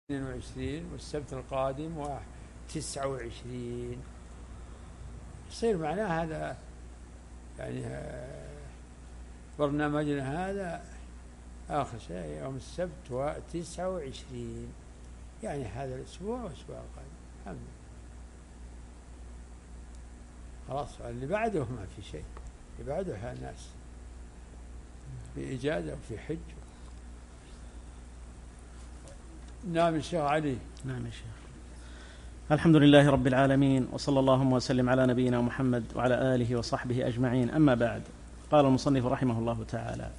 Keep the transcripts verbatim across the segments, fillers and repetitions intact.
اثنين وعشرين والسبت القادم واحد تسعة وعشرين. يصير معناه هذا يعني برنامجنا هذا آخر شيء يوم السبت وتسعة وعشرين، يعني هذا الأسبوع والأسبوع القادم الحمد لله. خلاص اللي بعده ما في شيء، اللي بعده الناس في إجازة وفي حج. نعم الشيخ علي. نعم يا شيخ. الحمد لله رب العالمين، وصلى اللهم وسلم على نبينا محمد وعلى آله وصحبه أجمعين، أما بعد. قال المصنف رحمه الله تعالى: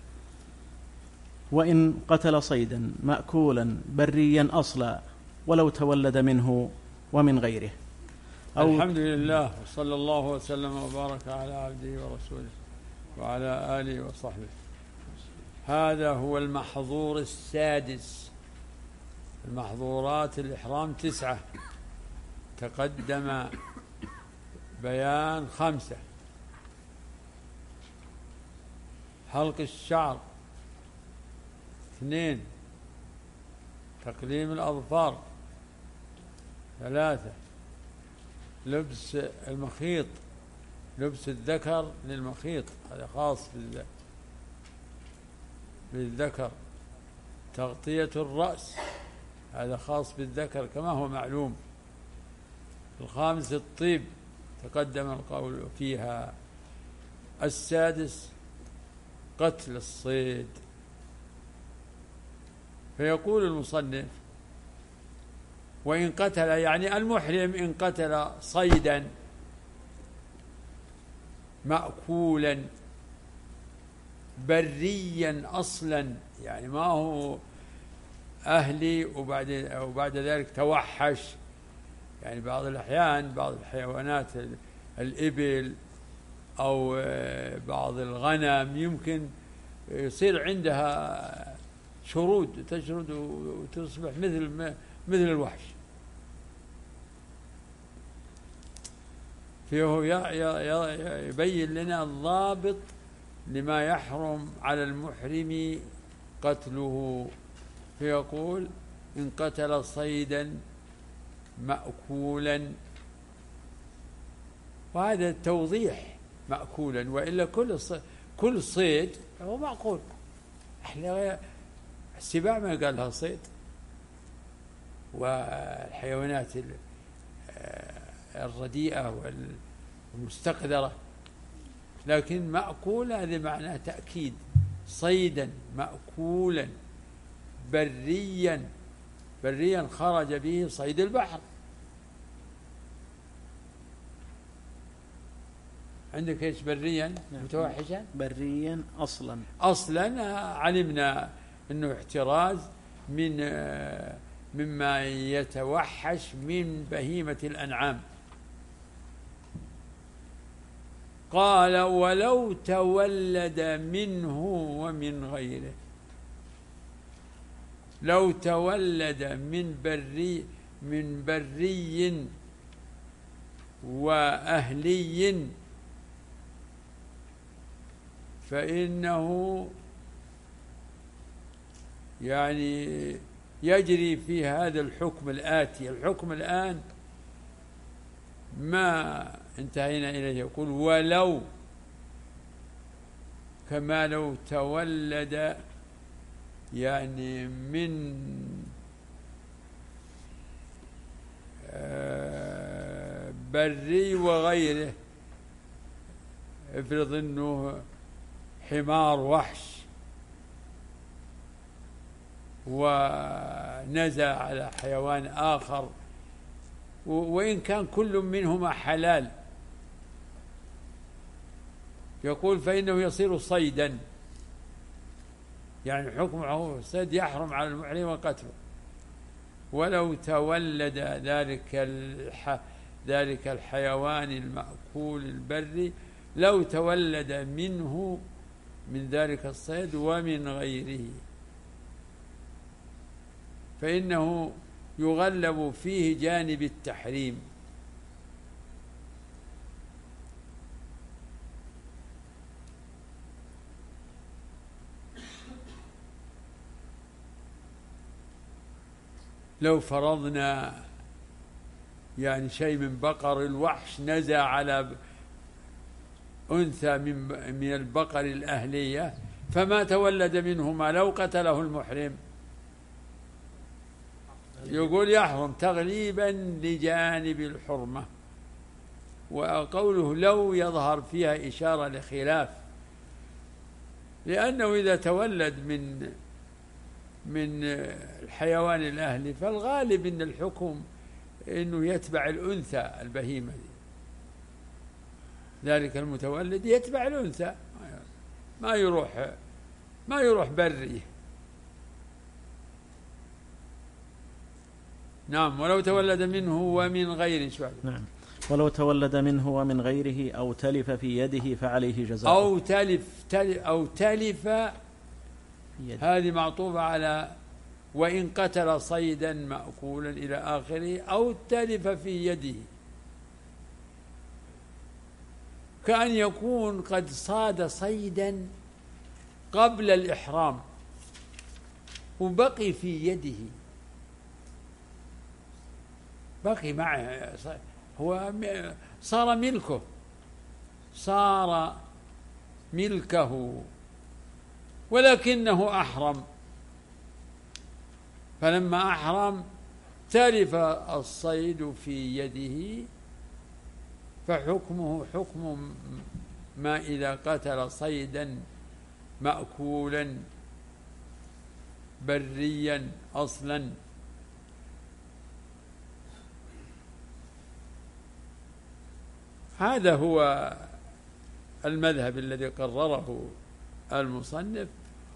وإن قتل صيدا مأكولا بريا أصلا ولو تولد منه ومن غيره. أو الحمد لله، وصلى الله وسلم وبارك على عبده ورسوله وعلى آله وصحبه. هذا هو المحظور السادس. المحظورات الإحرام تسعة، تقدم بيان خمسة: حلق الشعر، اثنين تقليم الأظفار، ثلاثة لبس المخيط، لبس الذكر للمخيط، هذا خاص بالذكر، تغطية الرأس، هذا خاص بالذكر كما هو معلوم. الخامس الطيب، تقدم القول فيها. السادس قتل الصيد. فيقول المصنف: وإن قتل، يعني المحرم إن قتل صيدا مأكولا بريا أصلا، يعني ما هو أهلي وبعد, وبعد ذلك توحش. يعني بعض الأحيان بعض الحيوانات الإبل أو بعض الغنم يمكن يصير عندها شرود، تشرد وتصبح مثل مثل الوحش. فيه يبين لنا الضابط لما يحرم على المحرم قتله. فيقول: إن قتل صيدا مأكولا، وهذا التوضيح مأكولا، وإلا كل كل صيد هو معقول. احنا السباع ما قال لها صيد، والحيوانات الرديئة والمستقذرة، لكن مأكول هذا معناه تأكيد. صيدا مأكولا بريا، بريا خرج به صيد البحر. عندك ايش بريا؟ متوحشا. بريا اصلا، اصلا علمنا انه احتراز من مما يتوحش من بهيمة الانعام. قال: ولو تولد منه ومن غيره. لو تولد من بري من بري وأهلي فإنه يعني يجري في هذا الحكم الآتي. الحكم الآن ما انتهينا إليه. يقول: ولو، كما لو تولد يعني من بري وغيره. افرض انه حمار وحش ونزع على حيوان آخر، وإن كان كل منهما حلال، يقول: فإنه يصير صيدا، يعني حكمه الصيد يحرم على المحرم وقتله. ولو تولد ذلك الح... ذلك الحيوان المأكول البري، لو تولد منه من ذلك الصيد ومن غيره، فإنه يغلب فيه جانب التحريم. لو فرضنا يعني شيء من بقر الوحش نزع على أنثى من من البقر الأهلية فما تولد منهما لو قتله المحرم، يقول يحرم تغليبا لجانب الحرمة. وقوله لو يظهر فيها إشارة لخلاف، لأنه إذا تولد من من الحيوان الأهلي فالغالب أن الحكم أنه يتبع الأنثى البهيمة دي، ذلك المتولد يتبع الأنثى ما يروح ما يروح بري. نعم. ولو تولد منه ومن غيره شوية. نعم. ولو تولد منه ومن غيره أو تلف في يده فعليه جزاء. أو تلف, تلف أو تلف هذه معطوفة على وإن قتل صيدا مأكولا إلى آخره، أو تلف في يده، كأن يكون قد صاد صيدا قبل الإحرام وبقي في يده، بقي معه، هو صار ملكه صار ملكه ولكنه أحرم، فلما أحرم تلف الصيد في يده فحكمه حكم ما إذا قتل صيدا مأكولا بريا أصلا. هذا هو المذهب الذي قرره المصنف.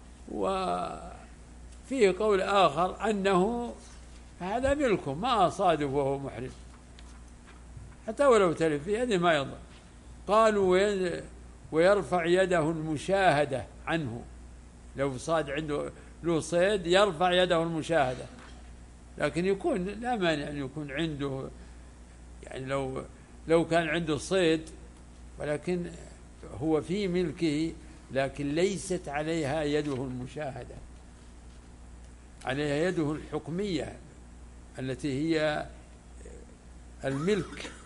وفيه قول آخر أنه هذا ملكه ما أصاده وهو محرم حتى ولو تلف في يده ما يضر. قالوا ويرفع يده المشاهدة عنه، لو صاد عنده له صيد يرفع يده المشاهدة، لكن يكون لا مانع أن يكون عنده، يعني لو لو كان عنده صيد ولكن هو في ملكه لكن ليست عليها يده المشاهدة، عليها يده الحكمية التي هي الملك.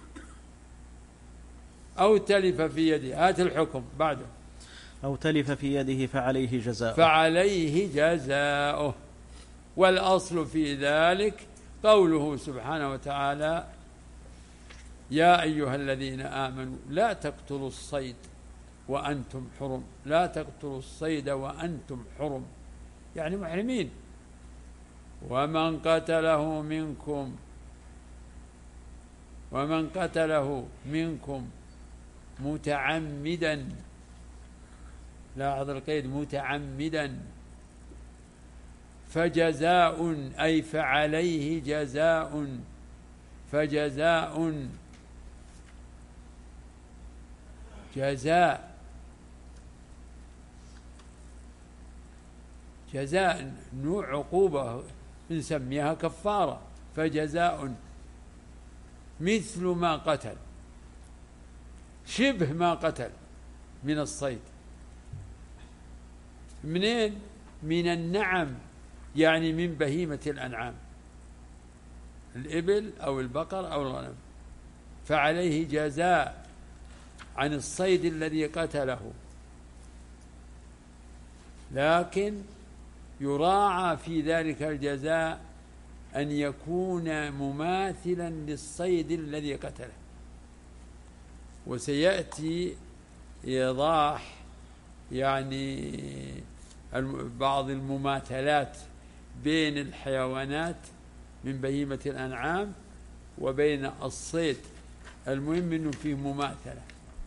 أو تلف في يده، هات الحكم بعده. أو تلف في يده فعليه جزاؤه فعليه جزاؤه. والأصل في ذلك قوله سبحانه وتعالى يا أيها الذين آمنوا لا تقتلوا الصيد وأنتم حرم، لا تقتلوا الصيد وأنتم حرم، يعني محرمين. ومن قتله منكم ومن قتله منكم متعمدا، لاحظ القيد متعمدا، فجزاء أي فعليه جزاء، فجزاء جزاء جزاء نوع عقوبة نسميها كفارة، فجزاء مثل ما قتل، شبه ما قتل من الصيد. منين؟ من النعم، يعني من بهيمة الأنعام، الإبل أو البقر أو الغنم، فعليه جزاء عن الصيد الذي قتله، لكن يراعى في ذلك الجزاء أن يكون مماثلا للصيد الذي قتله. وسيأتي إيضاح يعني بعض المماثلات بين الحيوانات من بهيمة الأنعام وبين الصيد، المهم أنه فيه مماثلة.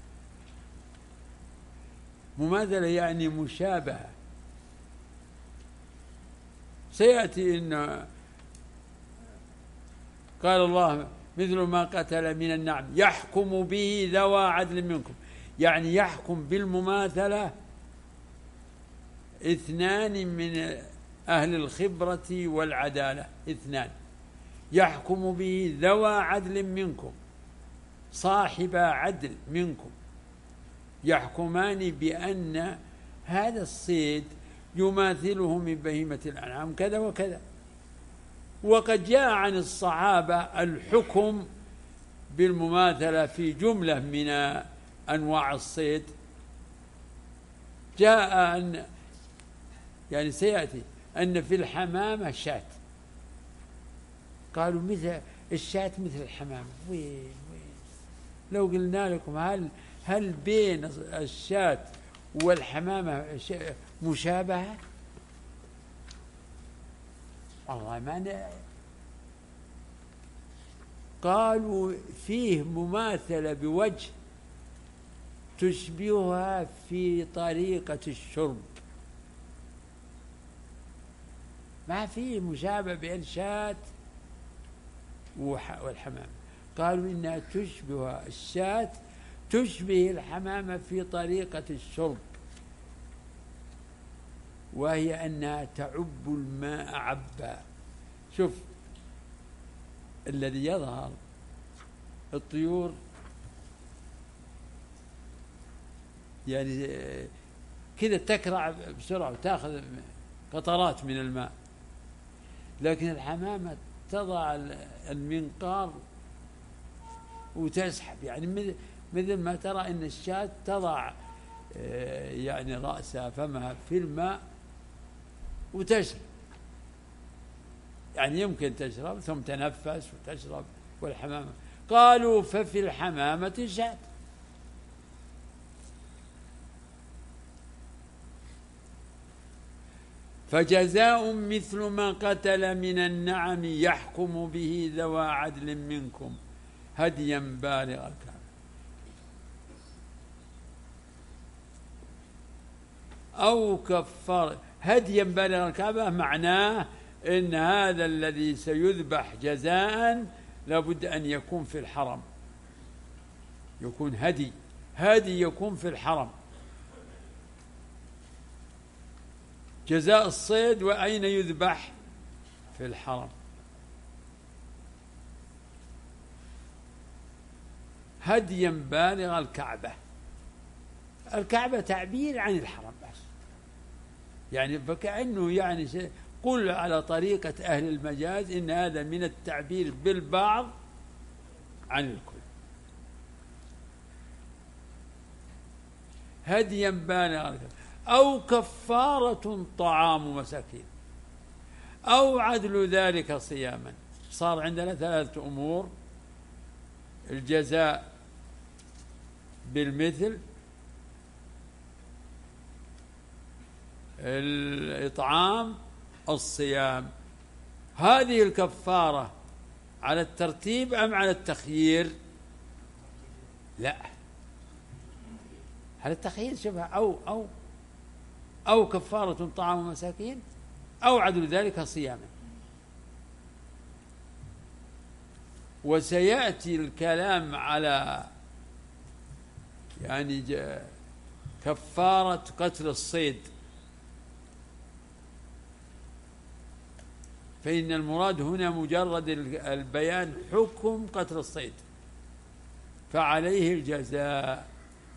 مماثلة يعني مشابهة. سيأتي إن قال الله مثل ما قتل من النعم يحكم به ذوى عدل منكم، يعني يحكم بالمماثلة اثنان من أهل الخبرة والعدالة، اثنان يحكم به ذوى عدل منكم، صاحب عدل منكم، يحكمان بأن هذا الصيد يماثله من بهيمة الأنعام كذا وكذا، وقد جاء عن الصحابة الحكم بالمماثلة في جملة من أنواع الصيد. جاء أن يعني سيأتي أن في الحمامة شاة، قالوا مثل الشاة مثل الحمامة. وين وين لو قلنا لكم هل هل بين الشاة والحمامة مشابهة؟ والله ما ن... قالوا فيه مماثلة بوجه تشبهها في طريقة الشرب، ما فيه مشابه بين الشاة والحمامة. قالوا إنها تشبه الشاة تشبه الحمامة في طريقة الشرب، وهي أنها تعب الماء عبا. شوف الذي يظهر الطيور يعني كذا تكرع بسرعة وتأخذ قطرات من الماء، لكن الحمامة تضع المنقار وتسحب، يعني مثل ما ترى أن الشاة تضع يعني رأسها فمها في الماء وتشرب، يعني يمكن تشرب ثم تنفس وتشرب. والحمامة قالوا ففي الحمامة شاة. فجزاء مثل ما قتل من النعم يحكم به ذوى عدل منكم هديا بالغ الكعبة. أو كفر هديا بالغ الكعبة معناه إن هذا الذي سيذبح جزاء لابد أن يكون في الحرم، يكون هدي هدي يكون في الحرم. جزاء الصيد وأين يذبح؟ في الحرم. هديا بالغ الكعبة. الكعبة تعبير عن الحرم بس، يعني فكأنه يعني قل على طريقة أهل المجاز إن هذا من التعبير بالبعض عن الكل. هديا بالغ الكعبة أو كفارة طعام مساكين أو عدل ذلك صياما. صار عندنا ثلاثة أمور: الجزاء بالمثل، الإطعام، الصيام. هذه الكفارة على الترتيب أم على التخيير؟ لا، على التخيير. شبه أو أو أو كفارة طعام مساكين أو عدل ذلك صياما. وسيأتي الكلام على يعني كفارة قتل الصيد، فإن المراد هنا مجرد البيان حكم قتل الصيد، فعليه الجزاء.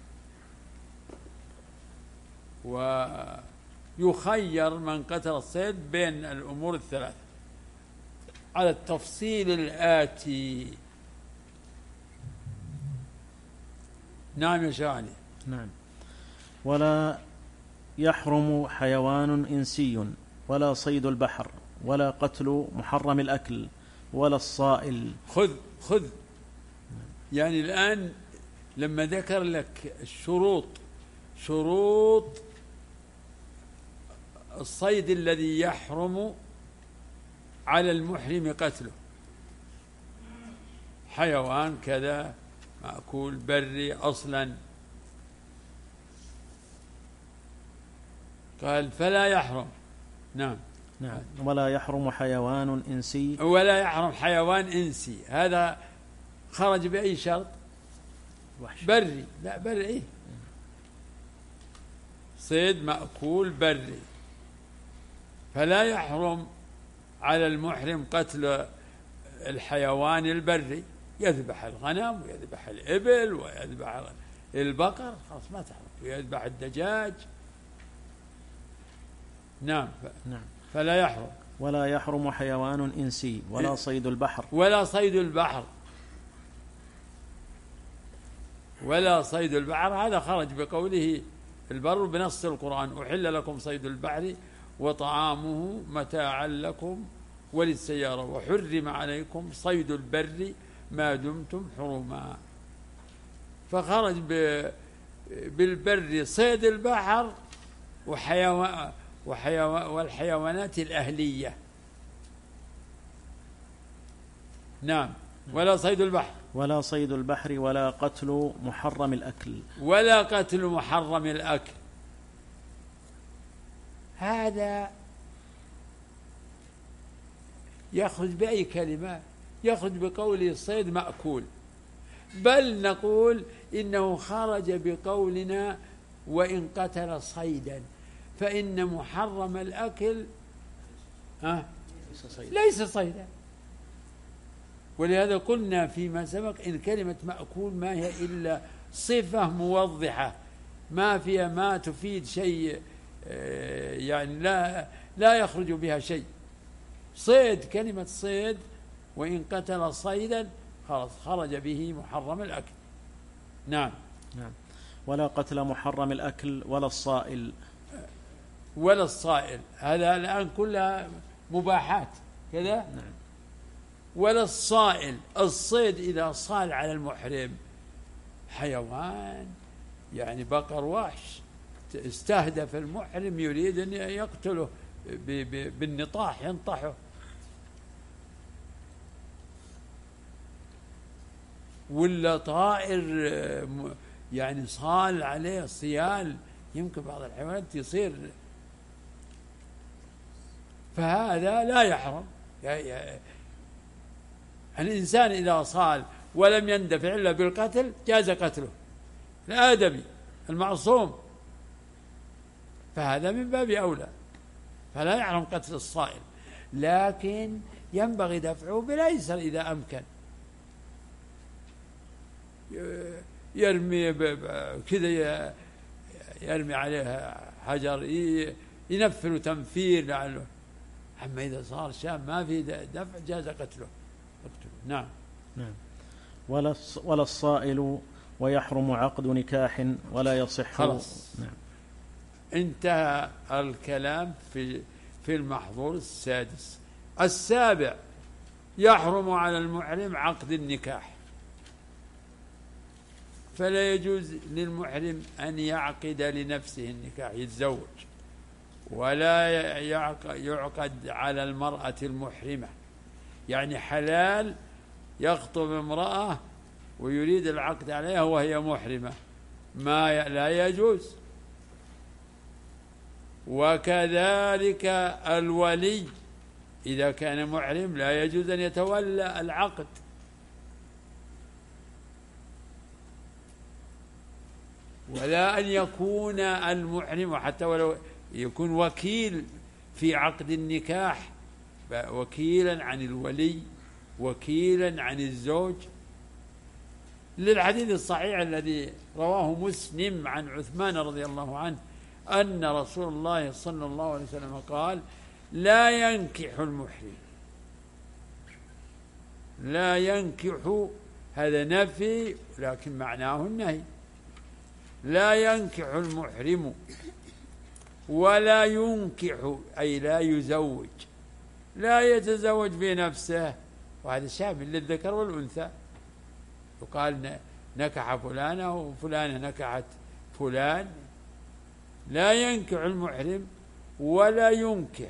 ويخير من قتل الصيد بين الأمور الثلاثة على التفصيل الآتي. نعم يا شاعني. نعم. ولا يحرم حيوان إنسي ولا صيد البحر ولا قتل محرم الأكل ولا الصائل. خذ خذ يعني الآن لما ذكر لك الشروط، شروط الصيد الذي يحرم على المحرم قتله، حيوان كذا مأكول بري أصلا، قال فلا يحرم. نعم نعم. ولا يحرم حيوان إنسي ولا يحرم حيوان إنسي. هذا خرج بأي شرط؟ وحش. بري. لا بري إيه؟ صيد مأكول بري. فلا يحرم على المحرم قتل الحيوان البري، يذبح الغنم ويذبح الإبل ويذبح البقر، خلاص ما تحرم، ويذبح الدجاج. نعم. نعم. فلا يحرم. ولا يحرم حيوان إنسي ولا صيد البحر ولا صيد البحر ولا صيد البحر. هذا خرج بقوله البر بنص القرآن: أحل لكم صيد البحر وطعامه متاعا لكم وللسيارة وحرم عليكم صيد البر ما دمتم حرما. فخرج بالبر صيد البحر وحيوان وحيوان والحيوانات الأهلية. نعم. ولا صيد البحر ولا صيد البحر ولا قتل محرم الأكل ولا قتل محرم الأكل. هذا يخرج بأي كلمة؟ يخرج بقوله الصيد مأكول، بل نقول إنه خرج بقولنا وإن قتل صيدا، فإن محرم الأكل أه ليس صيدا. ولهذا قلنا فيما سبق إن كلمة مأكول ما هي إلا صفة موضحة، ما فيها ما تفيد شيء، يعني لا لا يخرج بها شيء. صيد، كلمة صيد وإن قتل صيدا خلاص خرج به محرم الأكل. نعم. نعم. ولا قتل محرم الأكل ولا الصائل ولا الصائل. هذا الآن كلها مباحات كذا. نعم. ولا الصائل. الصيد إذا صال على المحرم حيوان، يعني بقر وحش، استهدف المحرم يريد أن يقتله بالنطاح، ينطحه. ولا طائر يعني صال عليه صيال، يمكن بعض الحيوانات يصير، فهذا لا يحرم. يعني الإنسان إذا صال ولم يندفع إلا بالقتل جاز قتله، الآدمي المعصوم، فهذا من باب أولى، فلا يحرم قتل الصائل، لكن ينبغي دفعه بالأيسر إذا أمكن. يرمي كذا، يرمي عليه حجر ينفر تنفير لعله. أما إذا صار شام ما في دفع جاز قتله. نعم. نعم. ولا ولا الصائل ويحرم عقد نكاح ولا يصح. خلاص. نعم. انتهى الكلام في في المحظور السادس. السابع: يحرم على المحرم عقد النكاح، فلا يجوز للمحرم أن يعقد لنفسه النكاح، يتزوج، ولا يعقد على المرأة المحرمة. يعني حلال يخطب امرأة ويريد العقد عليها وهي محرمة، ما لا يجوز. وكذلك الولي إذا كان محرم لا يجوز أن يتولى العقد. ولا أن يكون المحرم، حتى ولو يكون وكيل في عقد النكاح، وكيلا عن الولي، وكيلا عن الزوج، للحديث الصحيح الذي رواه مسلم عن عثمان رضي الله عنه أن رسول الله صلى الله عليه وسلم قال: لا ينكح المحرم، لا ينكح، هذا نفي لكن معناه النهي، لا ينكح المحرم ولا ينكح أي لا يزوج، لا يتزوج بنفسه، وهذا شامل للذكر والأنثى. يقال نكح فلانة وفلانة نكحت فلان. لا ينكح المحرم ولا ينكح.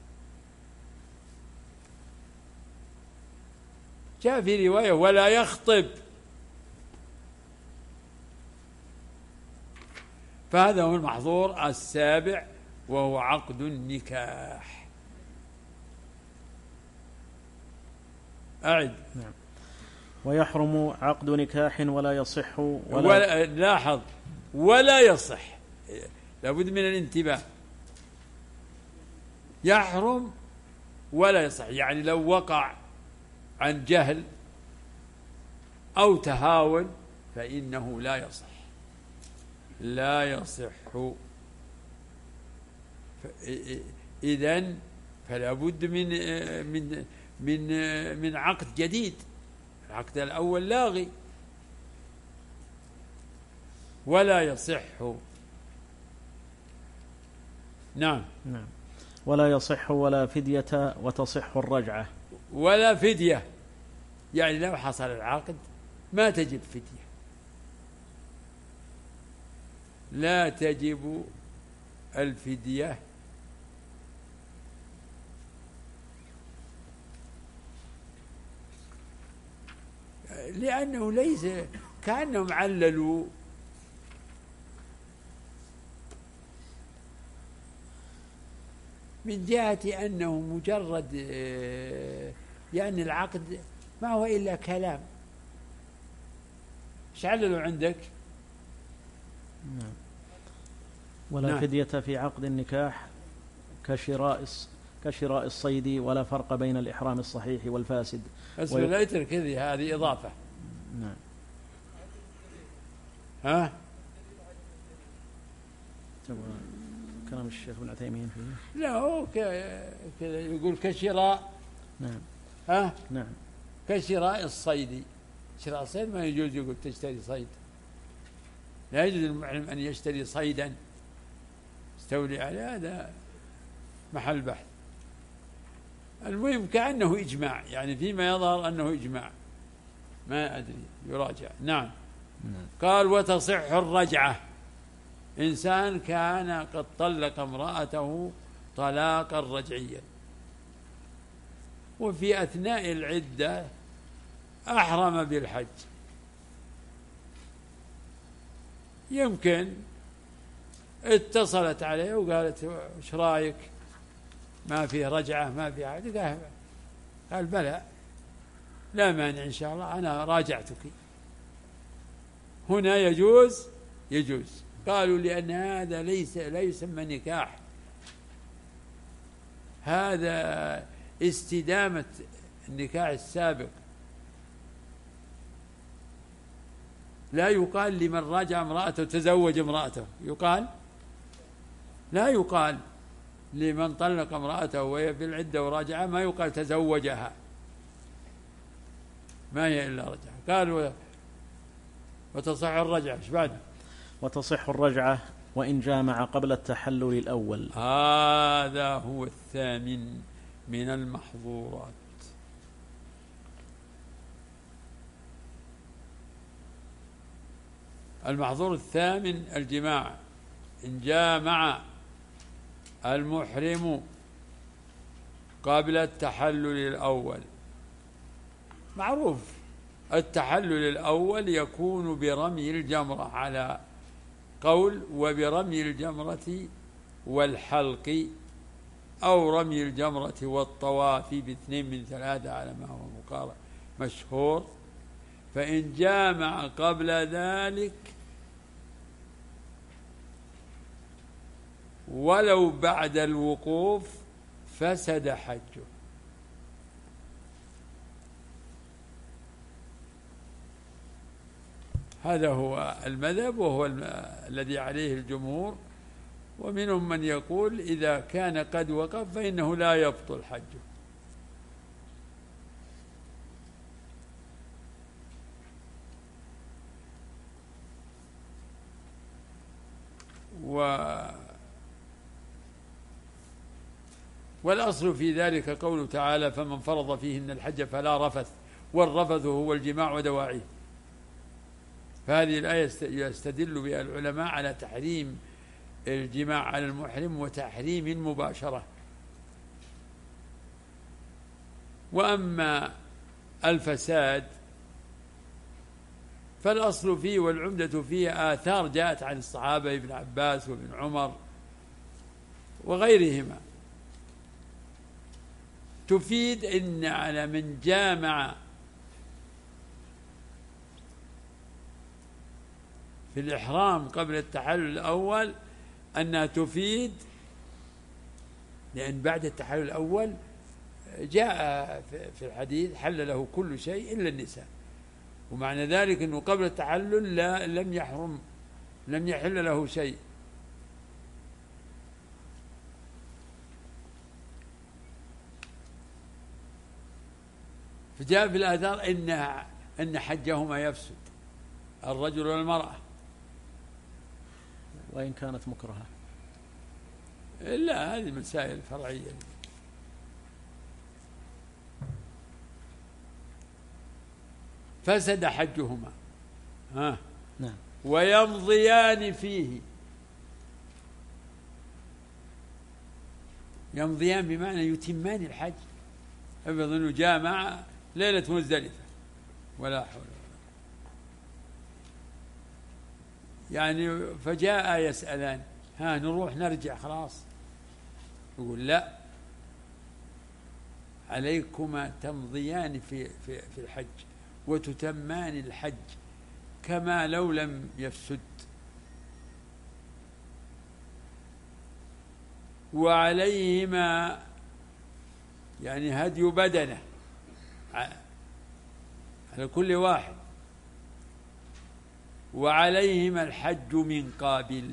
جاء في رواية ولا يخطب. فهذا هو المحظور السابع، وهو عقد النكاح. أعد. نعم. ويحرم عقد نكاح ولا يصح ولا, ولا لاحظ ولا يصح، لابد من الانتباه. يحرم ولا يصح، يعني لو وقع عن جهل أو تهاون فإنه لا يصح، لا يصح. إذن فلا بد من من من من عقد جديد. العقد الأول لاغي ولا يصح. نعم نعم. ولا يصح ولا فدية وتصح الرجعة. ولا فدية، يعني لو حصل العقد ما تجب فدية، لا تجب الفدية، لأنه ليس كأنهم عللوا من جهة أنه مجرد يعني العقد ما هو إلا كلام. ايش عللوا عندك؟ نعم. ولا نعم. فدية في عقد النكاح كشراء كشراء الصيد، ولا فرق بين الإحرام الصحيح والفاسد. بس ويق... لا يترك هذه هذه إضافة. نعم. ها؟ كلام الشيخ ابن عثيمين فيه. لا هو كذا يقول كشراء. نعم. ها؟ نعم. كشراء الصيد. شراء الصيد ما يجوز يقول تشتري صيد، لا يجوز للمحرم أن يشتري صيدا استولي عليه، هذا محل بحث. المهم كأنه إجماع، يعني فيما يظهر أنه إجماع، ما أدري يراجع. نعم. نعم. قال وتصح الرجعة. إنسان كان قد طلق امرأته طلاقا رجعيا وفي أثناء العدة أحرم بالحج، يمكن اتصلت عليه وقالت وش رايك، ما فيه رجعة ما فيه حاجة، قال بلى لا مانع إن شاء الله أنا راجعتك. هنا يجوز يجوز قالوا لأن هذا ليس لا يسمى نكاح، هذا استدامة النكاح السابق. لا يقال لمن راجع امرأته تزوج امرأته، يقال لا يقال لمن طلق امرأته وهي في العدة وراجعها، ما يقال تزوجها، ما هي إلا رجعة. قالوا وتصح الرجعة. ايش بعد؟ وتصح الرجعة وإن جامع قبل التحلل الأول. هذا هو الثامن من المحظورات. المحظور الثامن الجماع. إن جامع المحرم قبل التحلل الأول. معروف التحلل الأول يكون برمي الجمرة على قول، وبرمي الجمرة والحلق، أو رمي الجمرة والطواف باثنين من ثلاثة على ما هو مقارن مشهور. فإن جامع قبل ذلك ولو بعد الوقوف فسد حجه. هذا هو المذهب وهو الذي عليه الجمهور، ومنهم من يقول إذا كان قد وقف فإنه لا يبطل حجه. و والأصل في ذلك قوله تعالى فمن فرض فيهن الحج فلا رفث، والرفث هو الجماع ودواعيه. فهذه الآية يستدل بها العلماء على تحريم الجماع على المحرم وتحريم المباشرة. وأما الفساد فالأصل فيه والعمدة فيه آثار جاءت عن الصحابة ابن عباس وابن عمر وغيرهما تفيد إن على من جامع في الإحرام قبل التحلل الأول أنها تفيد، لأن بعد التحلل الأول جاء في الحديث حل له كل شيء إلا النساء، ومعنى ذلك أنه قبل التحلل لا لم يحرم لم يحل له شيء. فجاء في الآثار إن أن حجهما يفسد، الرجل والمرأة، وإن كانت مكرهة. لا، هذه مسائل فرعية. فسد حجهما ها نعم. ويمضيان فيه، يمضيان بمعنى يتمان الحج. افرض انه جاء مع ليلة مزدلفة ولا حول ولا قوة، يعني فجاء يسألان ها نروح نرجع خلاص، يقول لا، عليكما تمضيان في في في الحج وتتمان الحج كما لو لم يفسد، وعليهما يعني هدي بدنه على كل واحد، وعليهما الحج من قابل،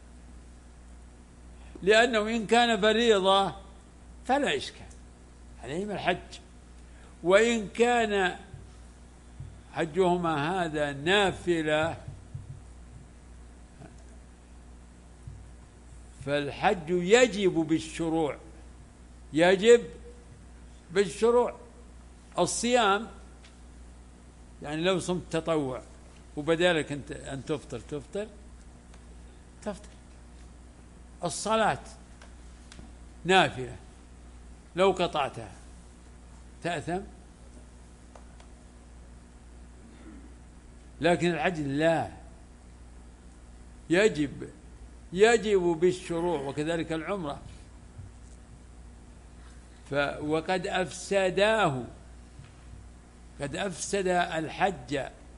لأنه إن كان فريضة فلا إشكال، عليهما الحج، وإن كان حجهما هذا نافلة فالحج يجب بالشروع، يجب بالشروع. الصيام يعني لو صمت تطوع وبدالك أنت أن تفطر تفطر تفطر. الصلاة نافلة لو قطعتها تأثم، لكن الحج لا، يجب يجب بالشروع، وكذلك العمرة. ف وقد أفسداه، قد أفسد الحج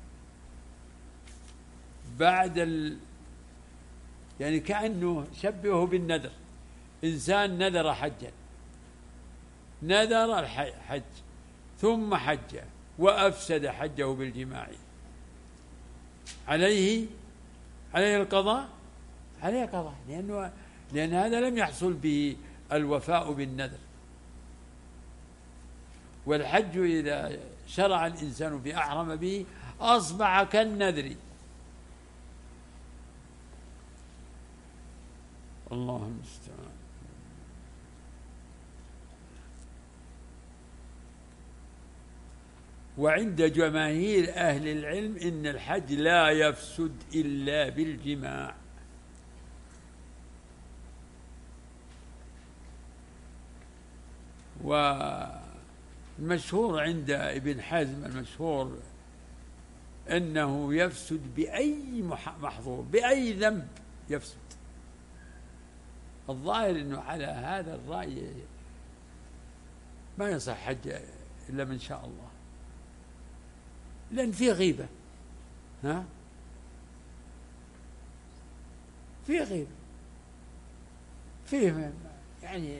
بعد ال... يعني كأنه شبهه بالنذر، إنسان نذر حجا، نذر الحج ثم حج وأفسد حجه بالجماع، عليه عليه القضاء، عليه قضاء، لأنه لأن هذا لم يحصل به الوفاء بالنذر. والحج إذا شرع الإنسان في أحرم به أصبح كالنذر. الله المستعان. وعند جماهير أهل العلم إن الحج لا يفسد إلا بالجماع، والمشهور عند ابن حزم المشهور أنه يفسد بأي محظور، بأي ذنب يفسد. الظاهر أنه على هذا الرأي ما يصح حج إلا من شاء الله، لأن فيه غيبة، ها فيه غيبة، فيه يعني،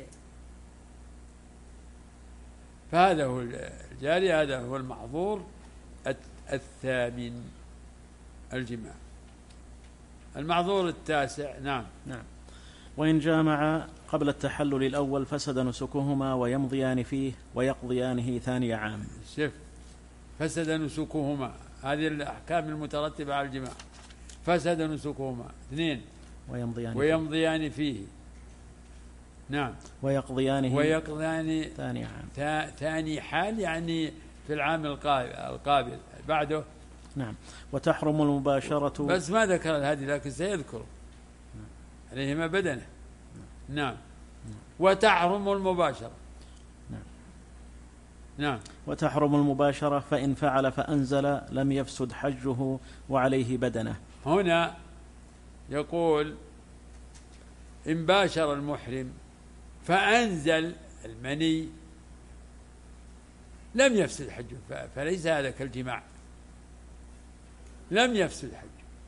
فهذا هو الجاري، هذا هو المحظور الثامن الجماع. المحظور التاسع نعم نعم وإن جامع قبل التحلل الأول فسد نسكهما ويمضيان فيه ويقضيانه ثاني عام. شف فسد نسكهما، هذه الأحكام المترتبة على الجماع. فسد نسكهما اثنين ويمضيان ويمضيان فيه, فيه. نعم ويقضيانه ويقضيان ثاني عام، ثاني حال يعني في العام القابل, القابل بعده. نعم. وتحرم المباشرة، بس ما ذكر هذه لكن سيذكر عليهما بدنه. نعم. وتحرم المباشرة. نعم. نعم. وتحرم المباشرة فإن فعل فأنزل لم يفسد حجه وعليه بدنه. هنا يقول إن باشر المحرم فأنزل المني لم يفسد حجه، فليس هذا كالجماع، لم يفسد حجه.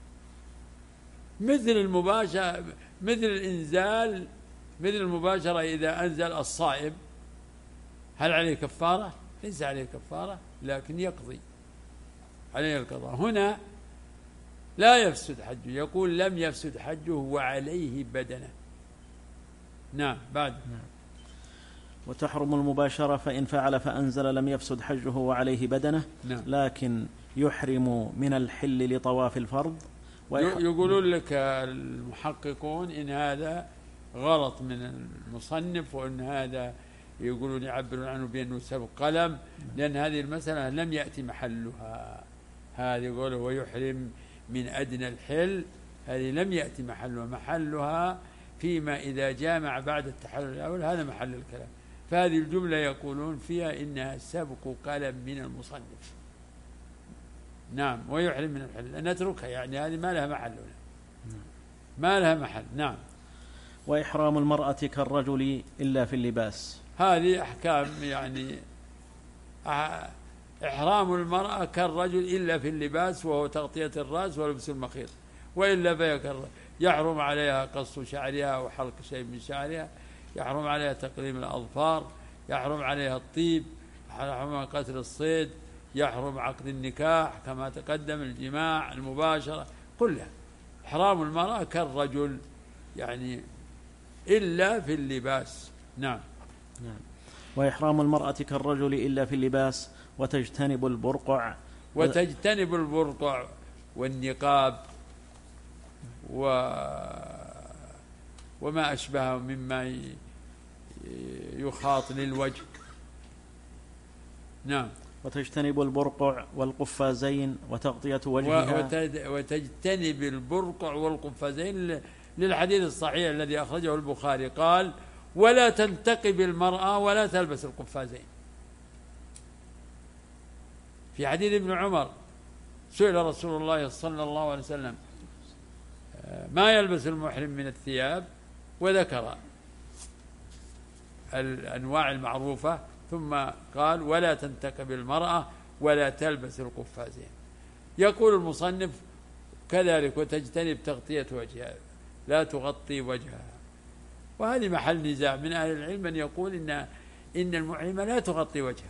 مثل المباشرة، مثل الإنزال، مثل المباشرة إذا أنزل الصائم، هل عليه كفارة؟ ليس عليه كفارة، لكن يقضي عليه القضاء. هنا لا يفسد حجه، يقول لم يفسد حجه وعليه بدنه. نعم. بعد نعم. وتحرم المباشرة فإن فعل فأنزل لم يفسد حجه وعليه بدنه. نعم. لكن يحرم من الحل لطواف الفرض. يقولون لك المحققون إن هذا غلط من المصنف، وإن هذا يقولون يعبرون عنه بأنه سبق قلم، لأن هذه المسألة لم يأتي محلها. هذه يقوله ويحرم من أدنى الحل، هذه لم يأتي محلها، محلها فيما إذا جامع بعد التحلل الأول، هذا محل الكلام. فهذه الجملة يقولون فيها إنها سبق قلم من المصنف. نعم. ويحرم من الحل، نتركها يعني، هذه ما لها محل هنا، ما لها محل. نعم. وإحرام المرأة كالرجل إلا في اللباس، هذه أحكام يعني. إحرام المرأة كالرجل إلا في اللباس، وهو تغطية الرأس ولبس المخيط، وإلا فهي كالرجل. يحرم عليها قص شعرها وحلق شيء من شعرها، يحرم عليها تقليم الأظفار، يحرم عليها الطيب، يحرم قتل الصيد، يحرم عقد النكاح كما تقدم، الجماع، المباشرة، كلها. إحرام المرأة كالرجل يعني إلا في اللباس. نعم. نعم. وإحرام المرأة كالرجل إلا في اللباس، وتجتنب البرقع وتجتنب البرقع والنقاب و... وما أشبهه مما يخاط للوجه. نعم. وتجتنب البرقع والقفازين وتغطية وجهها. وتجتنب البرقع والقفازين للحديث الصحيح الذي أخرجه البخاري، قال ولا تنتقب المرأة ولا تلبس القفازين. في حديث ابن عمر سئل رسول الله صلى الله عليه وسلم ما يلبس المحرم من الثياب، وذكر الأنواع المعروفة، ثم قال ولا تنتقب المرأة ولا تلبس القفازين. يقول المصنف كذلك وتجتنب تغطية وجهها، لا تغطي وجهها. وهذه محل نزاع من أهل العلم، من يقول إن إن المحرمة لا تغطي وجهها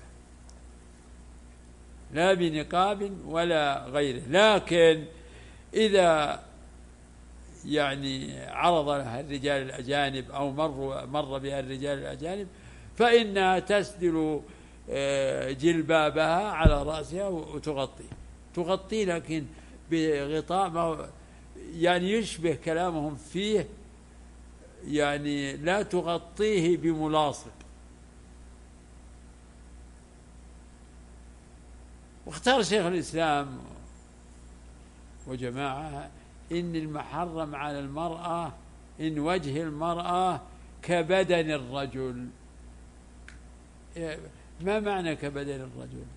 لا بنقاب ولا غيره، لكن إذا يعني عرض لها الرجال الأجانب أو مر مر بها الرجال الأجانب فإنها تسدل جلبابها على رأسها وتغطي تغطي لكن بغطاء يعني يشبه كلامهم فيه، يعني لا تغطيه بملاصق. واختار شيخ الإسلام وجماعة إن المحرم على المرأة إن وجه المرأة كبدن الرجل. ما معنى كبدن الرجل؟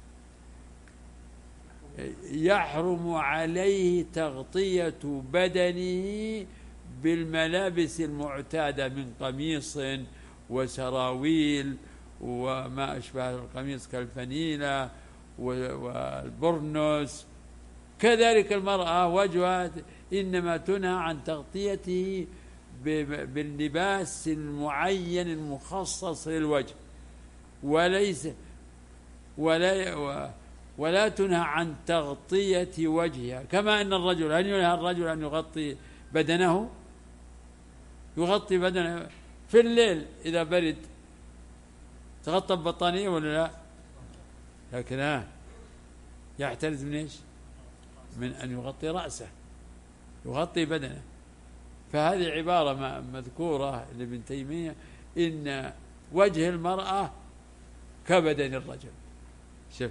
يحرم عليه تغطية بدنه بالملابس المعتادة من قميص وسراويل وما أشبه القميص كالفنيلة والبرنس. كذلك المرأة وجهها إنما تنهى عن تغطيته باللباس المعين المخصص للوجه، وليس ولا ولا تنهى عن تغطية وجهها. كما أن الرجل، هل ينهى الرجل أن يغطي بدنه؟ يغطي بدنه في الليل إذا برد تغطى ببطانية ولا لا؟ لكن ها يحترز من إيش؟ من أن يغطي رأسه، يغطي بدنه. فهذه عبارة مذكورة لابن تيمية إن وجه المرأة كبدن الرجل. شوف،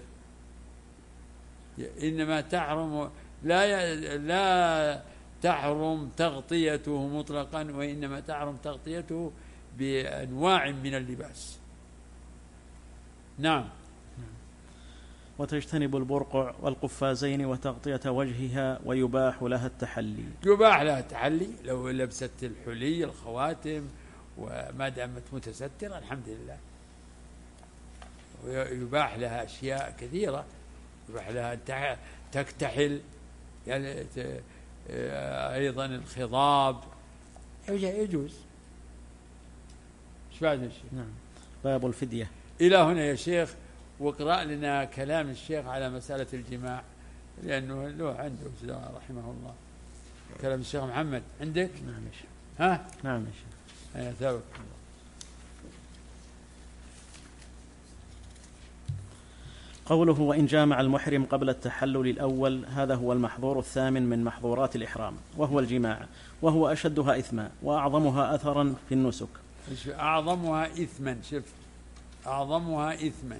إنما تحرم لا لا تحرم تغطيته مطلقا، وإنما تحرم تغطيته بأنواع من اللباس. نعم. وتجتنب البرقع والقفازين وتغطية وجهها، ويباح لها التحلي. يباح لها التحلي لو لبست الحلي الخواتم، وما دامت متسترة الحمد لله. ويباح لها أشياء كثيرة، يباح لها تكتحل، يعني أيضا الخضاب يجوز. ايش بعد الشيخ؟ نعم. باب الفدية. إلى هنا يا شيخ، واقرأ لنا كلام الشيخ على مسألة الجماع، لأنه له عنده رحمه الله كلام الشيخ محمد. عندك؟ نعم يا شيخ. ها؟ نعم يا شيخ. أنا ثابت. قوله وإن جامع المحرم قبل التحلل الأول، هذا هو المحظور الثامن من محظورات الإحرام، وهو الجماع، وهو أشدها إثما وأعظمها أثرا في النسك. أعظمها إثما، شوف، أعظمها إثما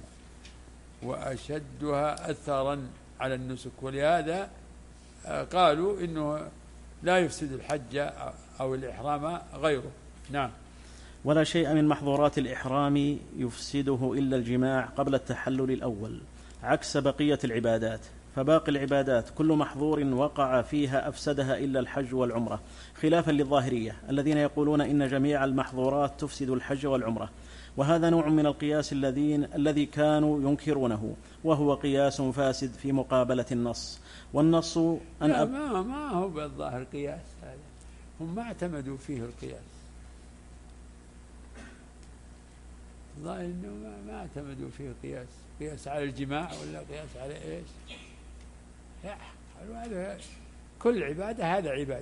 وأشدها أثرا على النسك، ولهذا قالوا إنه لا يفسد الحج أو الإحرام غيره. نعم. ولا شيء من محظورات الإحرام يفسده إلا الجماع قبل التحلل الأول، عكس بقية العبادات، فباقي العبادات كل محظور وقع فيها أفسدها إلا الحج والعمرة، خلافا للظاهرية الذين يقولون إن جميع المحظورات تفسد الحج والعمرة، وهذا نوع من القياس الذين الذي كانوا ينكرونه، وهو قياس فاسد في مقابلة النص. والنص أن لا ما, ما هو بالظاهر قياس، هذا هم ما اعتمدوا فيه القياس، الظاهر إنه ما, ما اعتمدوا فيه قياس، قياس على الجماع ولا قياس على إيش؟ لا، هذا كل عبادة هذا عبادة.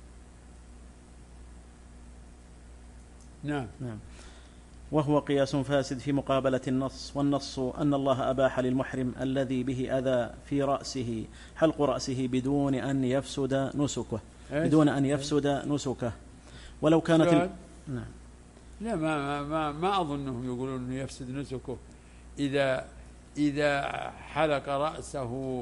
نعم. نعم. وهو قياس فاسد في مقابلة النص. والنص أن الله أباح للمحرم الذي به أذى في رأسه حلق رأسه بدون أن يفسد نسكه، بدون أن يفسد نسكه. ولو كانت ال... نعم. لا ما ما ما أظنهم يقولون إنه يفسد نسكه إذا إذا حلق رأسه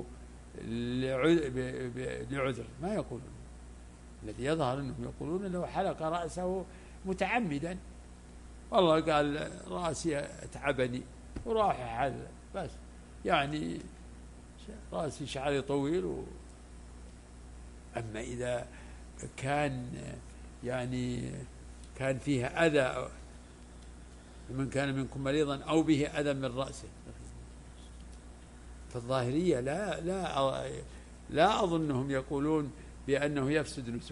لعذر، ما يقولون. الذي يظهر أنهم يقولون لو حلق رأسه متعمدا، والله قال رأسي اتعبني وراح حل، بس يعني رأسي شعري طويل و... أما إذا كان يعني كان فيها أذى، من كان منكم مريضا أو به أذى من رأسه، فالظاهرية لا لا لا أظنهم يقولون بأنه يفسد نسكه.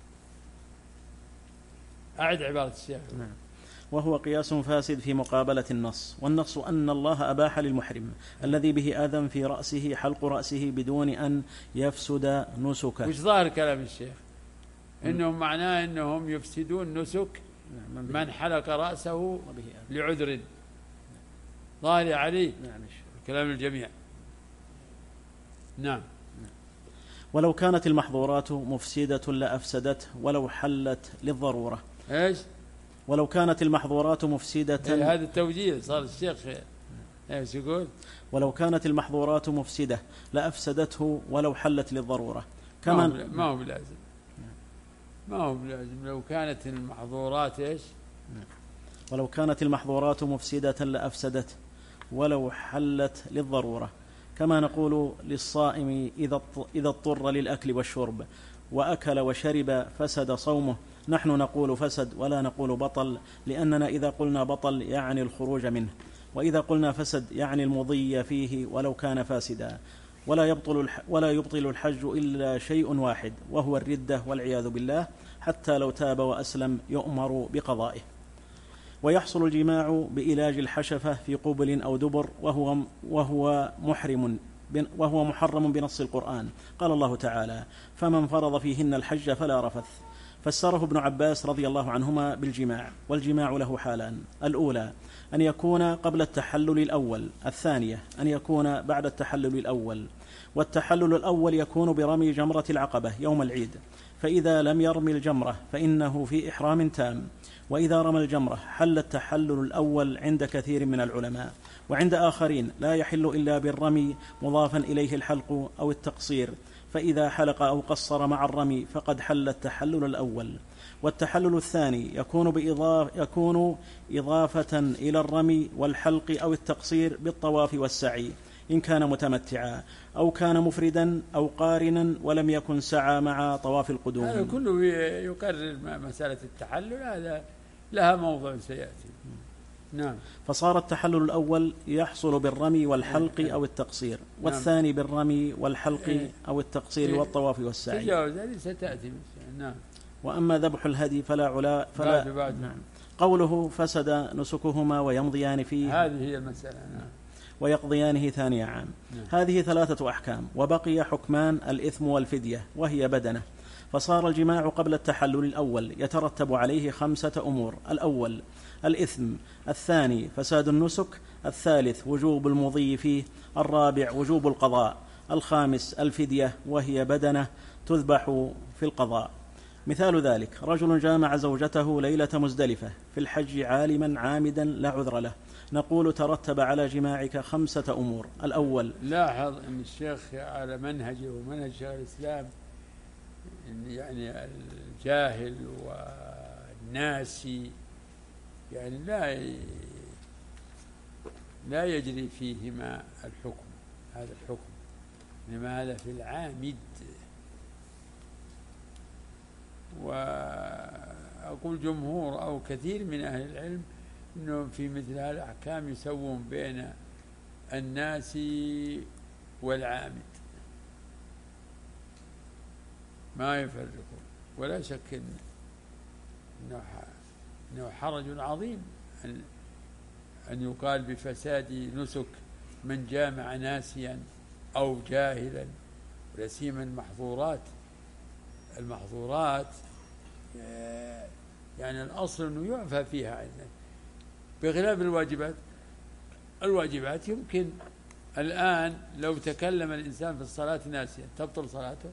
أعد عبارة الشيخ. نعم. وهو قياس فاسد في مقابلة النص. والنص أن الله أباح للمحرم الذي به أذى في رأسه حلق رأسه بدون أن يفسد نسكه. وش ظاهر كلام الشيخ؟ إنهم معناه إنهم يفسدون نسك من حلق رأسه لعذر ظاهر عليه كلام الجميع. نعم. ولو كانت المحظورات مفسدة لأفسدته ولو حلت للضرورة. إيش؟ ولو كانت المحظورات مفسدة، إيه هذا التوجيه صار الشيخ ايش يقول؟ ولو كانت المحظورات مفسدة لأفسدته ولو حلت للضرورة. كما ما هو بلازم، ما هو بلازم. لو كانت المحظورات ايش؟ ولو كانت المحظورات مفسدة لأفسدته ولو حلت للضرورة، كما نقول للصائم إذا إذا اضطر للأكل والشرب وأكل وشرب فسد صومه، نحن نقول فسد ولا نقول بطل، لأننا إذا قلنا بطل يعني الخروج منه، وإذا قلنا فسد يعني المضي فيه ولو كان فاسدا. ولا يبطل ولا يبطل الحج إلا شيء واحد، وهو الردة والعياذ بالله، حتى لو تاب وأسلم يؤمر بقضائه. ويحصل الجماع بإلاج الحشفة في قبل أو دبر، وهو وهو محرم وهو محرم بنص القرآن. قال الله تعالى: فمن فرض فيهن الحج فلا رفث. فسره ابن عباس رضي الله عنهما بالجماع. والجماع له حالان: الأولى أن يكون قبل التحلل الأول، الثانية أن يكون بعد التحلل الأول. والتحلل الأول يكون برمي جمرة العقبة يوم العيد، فإذا لم يرمي الجمرة فإنه في إحرام تام، وإذا رمى الجمرة حل التحلل الأول عند كثير من العلماء، وعند آخرين لا يحل إلا بالرمي مضافا إليه الحلق أو التقصير، فإذا حلق أو قصر مع الرمي فقد حل التحلل الأول. والتحلل الثاني يكون بإضافة يكون إضافة إلى الرمي والحلق أو التقصير بالطواف والسعي إن كان متمتعا، أو كان مفردا أو قارنا ولم يكن سعى مع طواف القدوم. هذا كله يقرر مسألة التحلل، هذا لها موضع سيأتي. نعم. فصار التحلل الأول يحصل بالرمي والحلق أو التقصير، والثاني بالرمي والحلق أو التقصير والطواف والسعي. تجاوز هذه ستأتي. نعم. وأما ذبح الهدي فلا علا فلا بعد بعد. نعم. قوله فسد نسكهما ويمضيان فيه، هذه هي المسألة. نعم. ويقضيانه ثاني عام. نعم. هذه ثلاثة أحكام، وبقي حكمان: الإثم والفدية، وهي بدنة. فصار الجماع قبل التحلل الأول يترتب عليه خمسة أمور: الأول الإثم، الثاني فساد النسك، الثالث وجوب المضي فيه، الرابع وجوب القضاء، الخامس الفدية وهي بدنة تذبح في القضاء. مثال ذلك: رجل جامع زوجته ليلة مزدلفة في الحج عالما عامدا لا عذر له، نقول ترتب على جماعك خمسة أمور: الأول. لاحظ أن الشيخ على منهجه ومنهج شيخ الإسلام يعني الجاهل والناسي يعني لا لا يجري فيهما الحكم، هذا الحكم، إنما هذا في العامد. وأقول جمهور أو كثير من أهل العلم أنهم في مثل هذه الأحكام يسوون بين الناس والعامد، ما يفرقون. ولا شك أنه حرج عظيم أن أن يقال بفساد نسك من جامع ناسيا أو جاهلا، ولا سيما المحظورات. المحظورات يعني الأصل أنه يعفى فيها، بخلاف الواجبات. الواجبات يمكن الآن لو تكلم الإنسان في الصلاة ناسيا تبطل صلاته،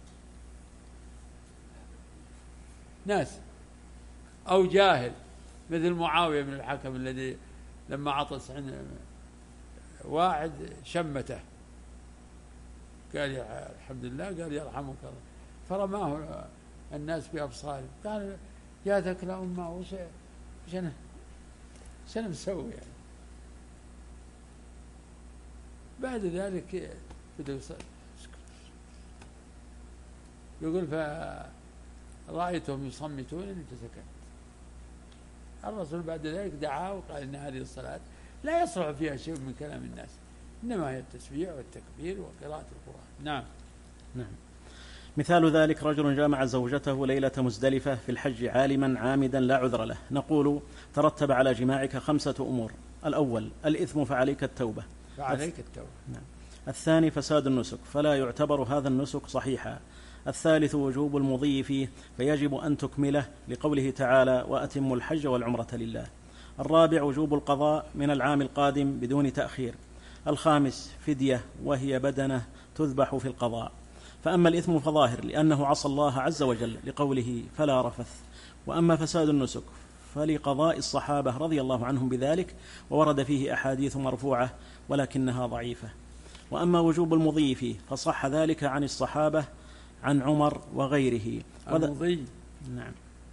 ناس أو جاهل، مثل معاوية بن الحكم الذي لما عطس عن واحد شمته قال يا الحمد لله، قال يرحمك الله، فرماه الناس بأبصارهم، قال يا ذكر أمه وش وش أنا وش أنا مسوي يعني. بعد ذلك بدأ يصلي، يقول فرأيتهم يصمتون أنت سكت. الرسول بعد ذلك دعاه وقال إن هذه الصلاة لا يصلح فيها شيء من كلام الناس، إنما هي التسبيح والتكبير وقراءة القرآن. نعم. نعم. مثال ذلك: رجل جامع زوجته ليلة مزدلفة في الحج عالما عامدا لا عذر له، نقول ترتب على جماعك خمسة أمور: الأول الإثم فعليك التوبة، فعليك التوبة. نعم. الثاني فساد النسك فلا يعتبر هذا النسك صحيحا. الثالث وجوب المضي فيه فيجب أن تكمله لقوله تعالى: وأتموا الحج والعمرة لله. الرابع وجوب القضاء من العام القادم بدون تأخير. الخامس فدية وهي بدنة تذبح في القضاء. فأما الإثم فظاهر لأنه عصى الله عز وجل لقوله فلا رفث. وأما فساد النسك فلقضاء الصحابة رضي الله عنهم بذلك، وورد فيه أحاديث مرفوعة ولكنها ضعيفة. وأما وجوب المضي فيه فصح ذلك عن الصحابة عن عمر وغيره. المضي نعم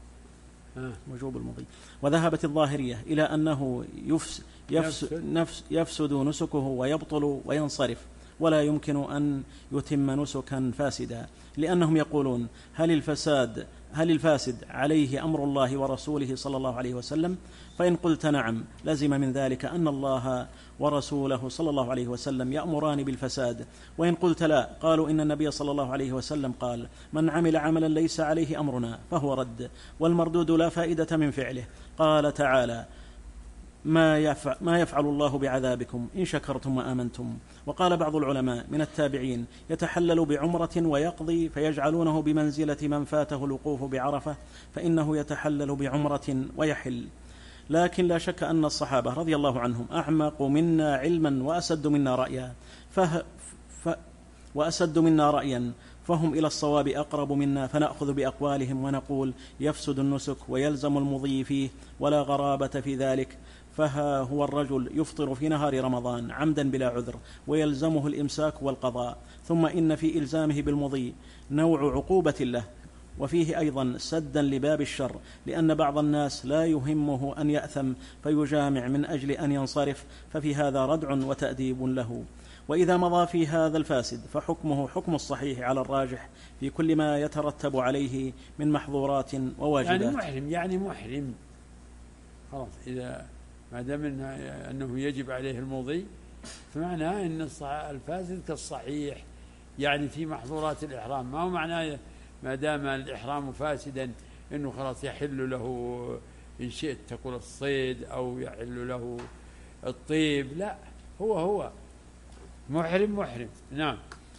وجوب المضي. وذهبت الظاهرية إلى أنه يفس يفس نفس يفسد نسكه ويبطل وينصرف، ولا يمكن أن يتم نسكا فاسدا، لأنهم يقولون هل الفساد هل الفاسد عليه أمر الله ورسوله صلى الله عليه وسلم؟ فإن قلت نعم لزم من ذلك أن الله ورسوله صلى الله عليه وسلم يأمران بالفساد. وإن قلت لا، قالوا إن النبي صلى الله عليه وسلم قال: من عمل عملا ليس عليه أمرنا فهو رد، والمردود لا فائدة من فعله. قال تعالى: ما يفعل, ما يفعل الله بعذابكم إن شكرتم وآمنتم. وقال بعض العلماء من التابعين: يتحلل بعمرة ويقضي، فيجعلونه بمنزلة من فاته الوقوف بعرفة، فإنه يتحلل بعمرة ويحل. لكن لا شك أن الصحابة رضي الله عنهم أعمق منا علما وأسد منا رأيا فه ف وأسد منا رأيا فهم إلى الصواب أقرب منا، فنأخذ بأقوالهم ونقول يفسد النسك ويلزم المضي فيه ولا غرابة في ذلك. فها هو الرجل يفطر في نهار رمضان عمدا بلا عذر ويلزمه الإمساك والقضاء، ثم إن في إلزامه بالمضي نوع عقوبة له، وفيه أيضا سدا لباب الشر، لأن بعض الناس لا يهمه أن يأثم فيجامع من أجل أن ينصرف، ففي هذا ردع وتأديب له. وإذا مضى في هذا الفاسد فحكمه حكم الصحيح على الراجح في كل ما يترتب عليه من محظورات وواجبات. يعني محرم يعني محرم خلاص، إذا ما دام أنه يجب عليه المضي فمعناه أن الفاسد كالصحيح، يعني في محظورات الإحرام. ما هو معناه ما دام الإحرام فاسدا أنه خلاص يحل له إن شئت تقول الصيد أو يحل له الطيب، لا، هو هو محرم محرم. نعم.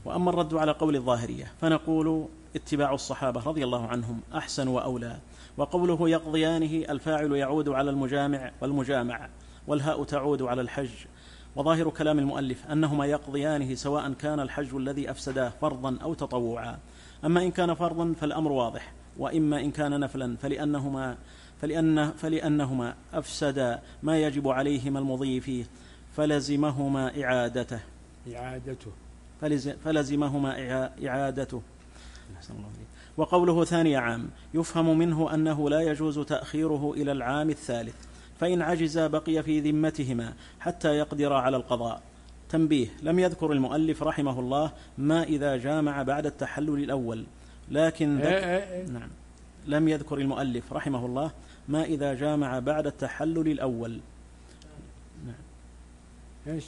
وأما الرد على قول الظاهرية فنقول اتباع الصحابة رضي الله عنهم أحسن وأولى. وقوله يقضيانه الفاعل يعود على المجامع والمجامع، والهاء تعود على الحج. وظاهر كلام المؤلف أنهما يقضيانه سواء كان الحج الذي أفسداه فرضا أو تطوعا. أما إن كان فرضا فالأمر واضح، وإما إن كان نفلا فلأنهما, فلأن فلأنهما أفسدا ما يجب عليهما المضي فيه فلزمهما إعادته إعادته فلزمهما إعادته. وقوله ثاني عام يفهم منه أنه لا يجوز تأخيره إلى العام الثالث، فإن عجز بقي في ذمتهما حتى يقدر على القضاء. تنبيه: لم يذكر المؤلف رحمه الله ما إذا جامع بعد التحلل الأول، لكن ذك... نعم لم يذكر المؤلف رحمه الله ما إذا جامع بعد التحلل الأول. نعم. إيش؟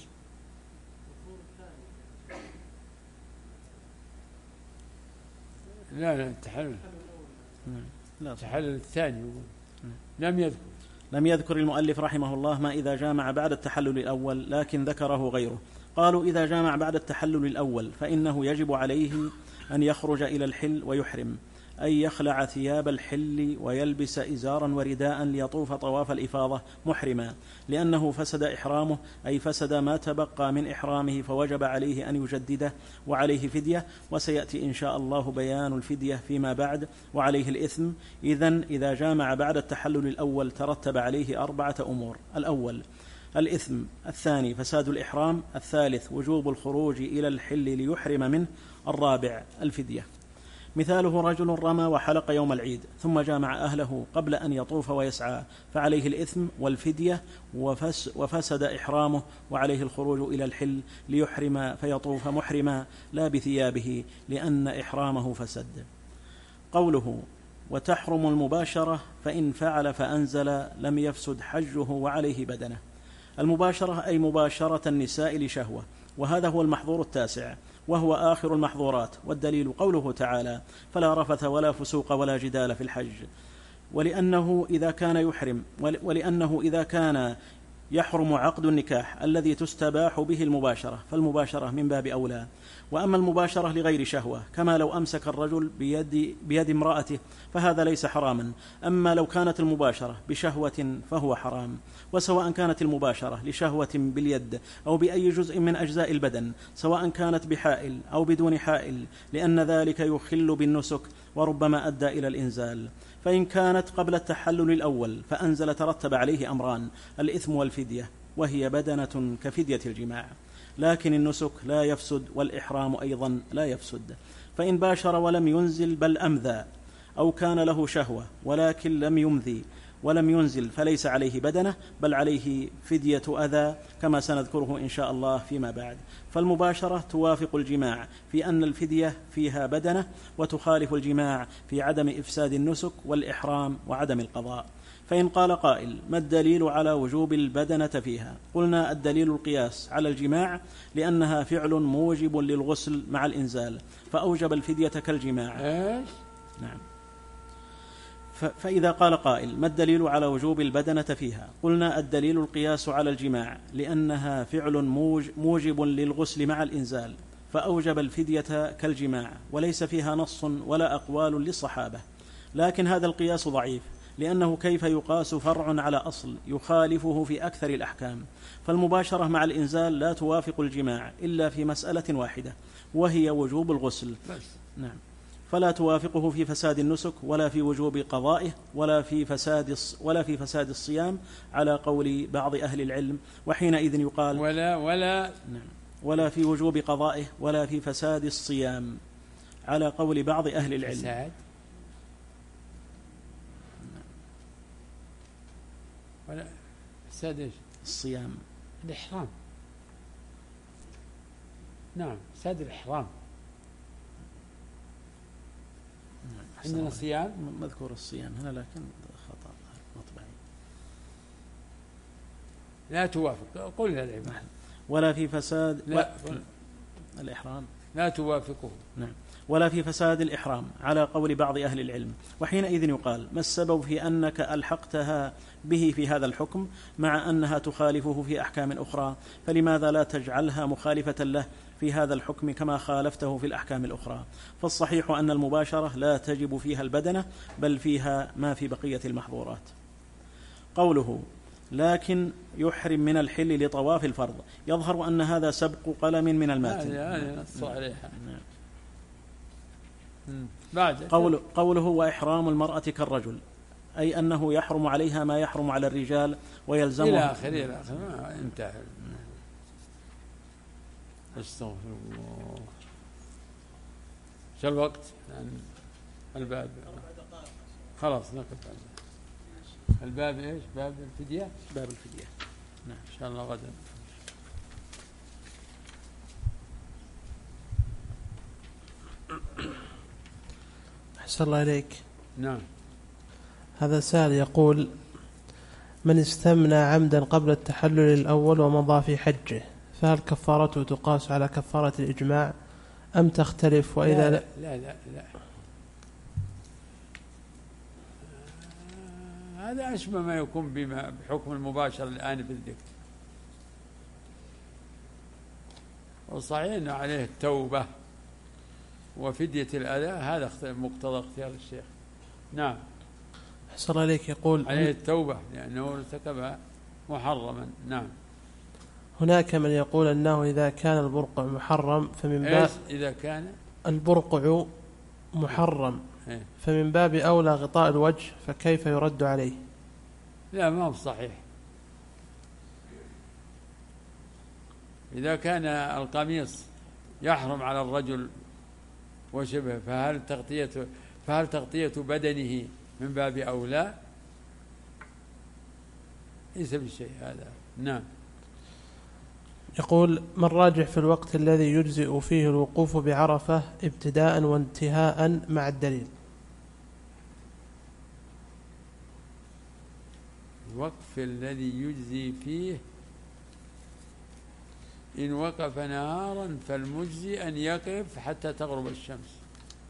لا لا التحلل لا التحلل الثاني لم يذكر لم يذكر المؤلف رحمه الله ما إذا جامع بعد التحلل الأول، لكن ذكره غيره. قالوا إذا جامع بعد التحلل الأول فإنه يجب عليه أن يخرج إلى الحل ويحرم، أي يخلع ثياب الحل ويلبس إزارا ورداء ليطوف طواف الإفاضة محرما، لأنه فسد إحرامه، أي فسد ما تبقى من إحرامه، فوجب عليه أن يجدده وعليه فدية، وسيأتي إن شاء الله بيان الفدية فيما بعد، وعليه الإثم. إذن إذا جامع بعد التحلل الأول ترتب عليه أربعة أمور: الأول الإثم، الثاني فساد الإحرام، الثالث وجوب الخروج إلى الحل ليحرم منه، الرابع الفدية. مثاله: رجل رمى وحلق يوم العيد ثم جامع أهله قبل أن يطوف ويسعى، فعليه الإثم والفدية وفس وفسد إحرامه، وعليه الخروج إلى الحل ليحرم فيطوف محرما لا بثيابه لأن إحرامه فسد. قوله وتحرم المباشرة فإن فعل فأنزل لم يفسد حجه وعليه بدنه. المباشرة أي مباشرة النساء لشهوة، وهذا هو المحظور التاسع، وهو آخر المحظورات، والدليل قوله تعالى: فلا رفث ولا فسوق ولا جدال في الحج. ولأنه إذا كان يحرم ولأنه إذا كان يحرم عقد النكاح الذي تستباح به المباشرة، فالمباشرة من باب أولى. وأما المباشرة لغير شهوة كما لو أمسك الرجل بيد, بيد امرأته فهذا ليس حراما. أما لو كانت المباشرة بشهوة فهو حرام. وسواء كانت المباشرة لشهوة باليد أو بأي جزء من أجزاء البدن، سواء كانت بحائل أو بدون حائل، لأن ذلك يخل بالنسك وربما أدى إلى الإنزال. فإن كانت قبل التحلل الأول فأنزل ترتب عليه أمران: الإثم والفدية، وهي بدنة كفدية الجماع، لكن النسك لا يفسد والإحرام أيضا لا يفسد. فإن باشر ولم ينزل بل أمذى، أو كان له شهوة ولكن لم يمذي ولم ينزل، فليس عليه بدنة بل عليه فدية أذى، كما سنذكره إن شاء الله فيما بعد. فالمباشرة توافق الجماع في أن الفدية فيها بدنة، وتخالف الجماع في عدم إفساد النسك والإحرام وعدم القضاء. فإن قال قائل: ما الدليل على وجوب البدنة فيها؟ قلنا: الدليل القياس على الجماع، لأنها فعل موجب للغسل مع الإنزال، فأوجب الفدية كالجماع. نعم. فإذا قال قائل: ما الدليل على وجوب البدنة فيها؟ قلنا: الدليل القياس على الجماع، لأنها فعل موجب للغسل مع الإنزال، فأوجب الفدية كالجماع، وليس فيها نص ولا أقوال للصحابة. لكن هذا القياس ضعيف، لأنه كيف يقاس فرع على أصل يخالفه في أكثر الأحكام؟ فالمباشرة مع الإنزال لا توافق الجماع إلا في مسألة واحدة، وهي وجوب الغسل. نعم. فلا توافقه في فساد النسك ولا في وجوب قضائه ولا في فساد ولا في فساد الصيام على قول بعض أهل العلم. وحينئذ يقال ولا ولا نعم ولا في وجوب قضائه ولا في فساد الصيام على قول بعض أهل العلم. فساد ولا فساد ايش؟ الصيام، الإحرام. نعم، فساد الإحرام. عندنا صيام، مذكور الصيام هنا لكن خطأ مطبعي. لا توافق. قل العبارة. ولا في فساد لا و... الإحرام لا توافقه. نعم. ولا في فساد الإحرام على قول بعض أهل العلم. وحينئذ يقال: ما السبب في أنك ألحقتها به في هذا الحكم مع أنها تخالفه في أحكام أخرى؟ فلماذا لا تجعلها مخالفة له في هذا الحكم كما خالفته في الأحكام الأخرى؟ فالصحيح أن المباشرة لا تجب فيها البدنة، بل فيها ما في بقية المحظورات. قوله: لكن يحرم من الحل لطواف الفرض، يظهر أن هذا سبق قلم من الماتن. هذه نص عليها. بعد قول قوله: وإحرام المرأة كالرجل، أي أنه يحرم عليها ما يحرم على الرجال ويلزمها إلى آخر إلى آخر ما انتهى. استغفر الله. شو الوقت؟ يعني الباب خلاص نقف. الباب إيش؟ باب الفدية. باب الفدية. نعم إن شاء الله غدا. أحسن الله إليك. نعم. هذا سائل يقول: من استمنى عمدا قبل التحلل الأول ومضى في حجه، فهل كفارته تقاس على كفارة الإجماع أم تختلف؟ وإذا لا لا لا, لا. هذا أشبه ما يكون بما بحكم المباشر الآن بالذكر. وصحيح أنه عليه التوبة وفدية الأذى، هذا مقتضى اختيار الشيخ. نعم. أحسن الله إليك. يقول: عليه التوبة لأنه ارتكب محرما. نعم. هناك من يقول أنه إذا كان البرقع محرم فمن باب إذا كان البرقع محرم إيه؟ فمن باب أولى غطاء الوجه، فكيف يرد عليه؟ لا، ما هو صحيح. إذا كان القميص يحرم على الرجل وشبه، فهل تغطية فهل تغطية بدنه من باب أولى؟ ليس بشيء هذا. نعم. يقول: ما الراجح في الوقت الذي يجزئ فيه الوقوف بعرفة ابتداء وانتهاء مع الدليل؟ الوقف الذي يجزي فيه، إن وقف نهارا فالمجزي أن يقف حتى تغرب الشمس،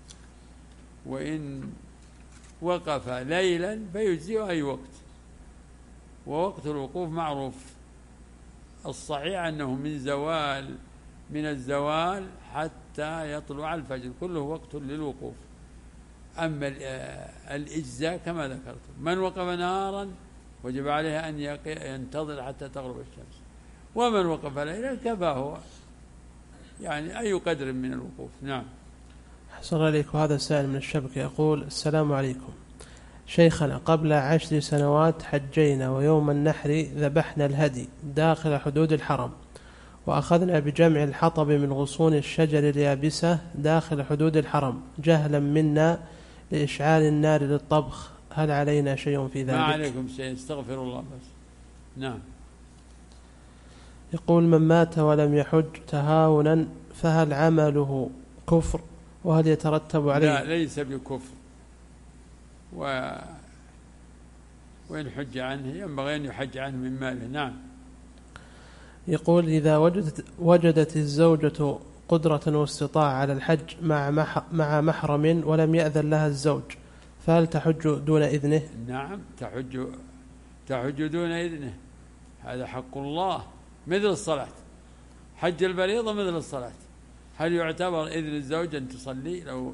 وإن وقف ليلا فيجزي أي وقت. ووقت الوقوف معروف، الصحيح أنه من زوال من الزوال حتى يطلع الفجر، كله وقت للوقوف. أما الإجزاء كما ذكرت، من وقف نهارا وجب عليه أن ينتظر حتى تغرب الشمس، ومن وقف ليلا كفاه يعني أي قدر من الوقوف. نعم. أحسن الله إليك. وهذا سائل من الشبكة يقول: السلام عليكم شيخنا، قبل عشر سنوات حجينا، ويوم النحر ذبحنا الهدي داخل حدود الحرم، وأخذنا بجمع الحطب من غصون الشجر اليابسة داخل حدود الحرم جهلا منا لإشعال النار للطبخ، هل علينا شيء في ذلك؟ ما عليكم شيء، استغفر الله بس. نعم. يقول: من مات ولم يحج تهاونا فهل عمله كفر، وهل يترتب عليه؟ لا، ليس بكفر، و... وإن حج عنه ينبغي أن يحج عنه من ماله. نعم. يقول: إذا وجدت, وجدت الزوجة قدرة واستطاعة على الحج مع, مح... مع محرم ولم يأذن لها الزوج، فهل تحج دون إذنه؟ نعم، تحج تحج دون إذنه، هذا حق الله، مثل الصلاة. حج الفريضة مثل الصلاة. هل يعتبر إذن الزوج أن تصلي؟ لو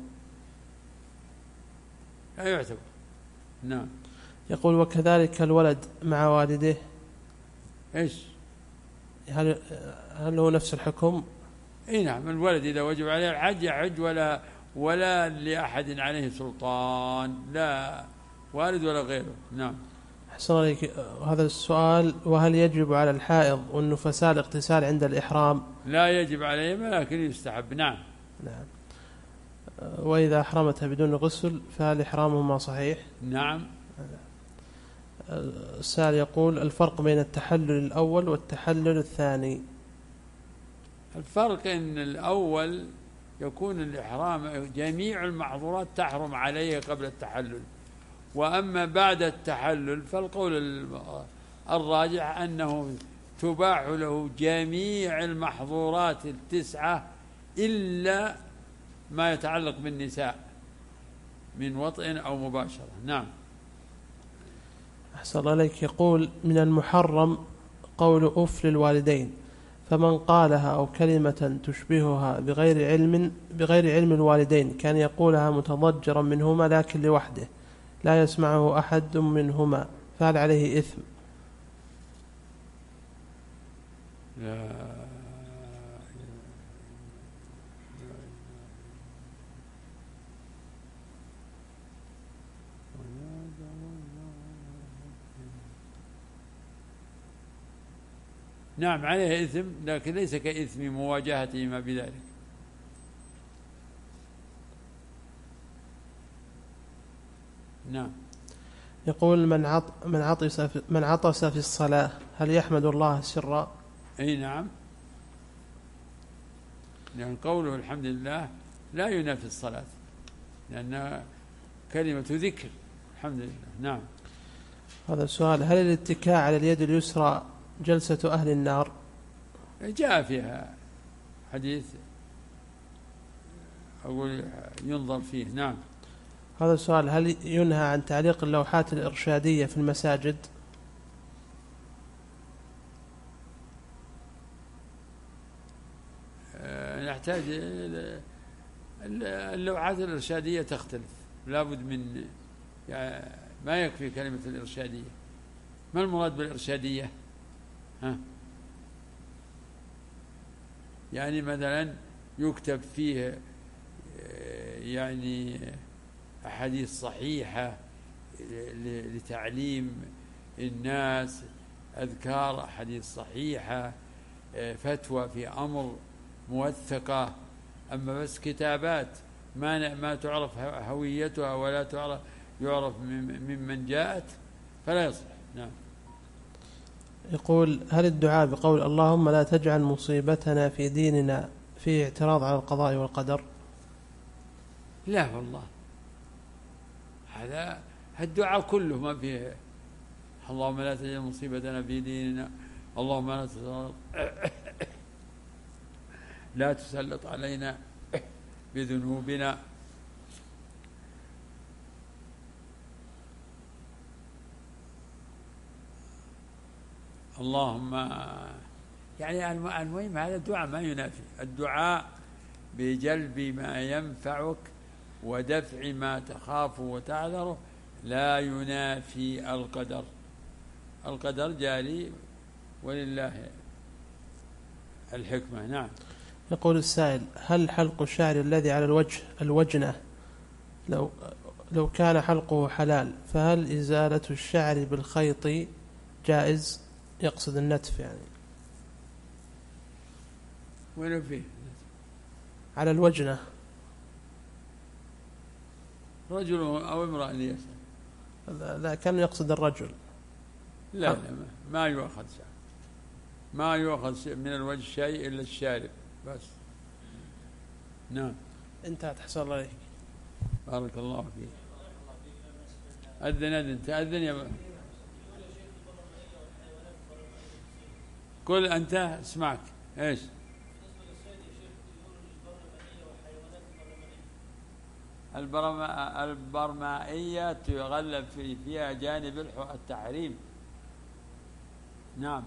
لا يعتبر. نعم. يقول: وكذلك الولد مع والده، إيش؟ هل هل هو نفس الحكم؟ اي نعم، الولد إذا وجب عليه الحج يحج، ولا ولا لأحد عليه سلطان، لا والد ولا غيره. نعم. أحسن عليك. هذا السؤال: وهل يجب على الحائض والنفساء الاغتسال عند الإحرام؟ لا يجب عليهم، لكن يستحب. نعم. نعم. وإذا أحرمتها بدون غسل فهل إحرامهما صحيح؟ نعم. السائل يقول: الفرق بين التحلل الأول والتحلل الثاني؟ الفرق أن الأول يكون الإحرام جميع المحظورات تحرم عليه قبل التحلل، وأما بعد التحلل فالقول الراجح أنه تباح له جميع المحظورات التسعة إلا ما يتعلق بالنساء من وطئ أو مباشرة. نعم. أحسن الله عليك. يقول: من المحرم قول أف للوالدين، فمن قالها أو كلمة تشبهها بغير علم بغير علم الوالدين كان يقولها متضجرا منهما لكن لوحده لا يسمعه أحد منهما، فهل عليه إثم؟ لا. نعم عليه إثم، لكن ليس كإثم مواجهتهما بذلك. نعم. يقول: من عط من عطس في من عطس في الصلاة هل يحمد الله سرا؟ أي نعم، لأن قوله الحمد لله لا ينافي الصلاة، لأن كلمة ذكر الحمد لله. نعم. هذا السؤال: هل الاتكاء على اليد اليسرى جلسة أهل النار؟ جاء فيها حديث أقول ينظر فيه. نعم. هذا السؤال: هل ينهى عن تعليق اللوحات الإرشادية في المساجد؟ نحتاج اللوحات الإرشادية تختلف، لابد من يعني ما يكفي كلمة الإرشادية. ما المراد بالإرشادية؟ ها؟ يعني مثلا يكتب فيه يعني أحاديث صحيحة لتعليم الناس، أذكار أحاديث صحيحة، فتوى في أمر موثقة. أما بس كتابات ما ما تعرف هويتها ولا تعرف يعرف ممن جاءت فلا يصلح. نعم. يقول: هل الدعاء بقول اللهم لا تجعل مصيبتنا في ديننا في اعتراض على القضاء والقدر؟ لا والله، هذا الدعاء كله ما فيه اللهم لا تجعل مصيبتنا في ديننا، اللهم لا تسلط لا تسلط علينا بذنوبنا. اللهم يعني المهم هذا الدعاء ما ينافي الدعاء بجلب ما ينفعك ودفع ما تخاف وتعذره، لا ينافي القدر. القدر جاري ولله الحكمة. نعم. يقول السائل: هل حلق الشعر الذي على الوجه الوجنة لو لو كان حلقه حلال فهل إزالة الشعر بالخيط جائز؟ يقصد النتف يعني. وين فيه؟ على الوجنة. رجل أو امرأة يسأل؟ لا, لا كان يقصد الرجل. لا, لا ما يؤخذ شيء، ما يؤخذ من الوجه شيء إلا الشارب بس. نعم. انتهت. حسن الله عليك. بارك الله فيك. أذن أذن تأذن يا ب... قل أنت اسمعك. إيش؟ البرما... البرمائية تغلب في فيها جانب التحريم. نعم.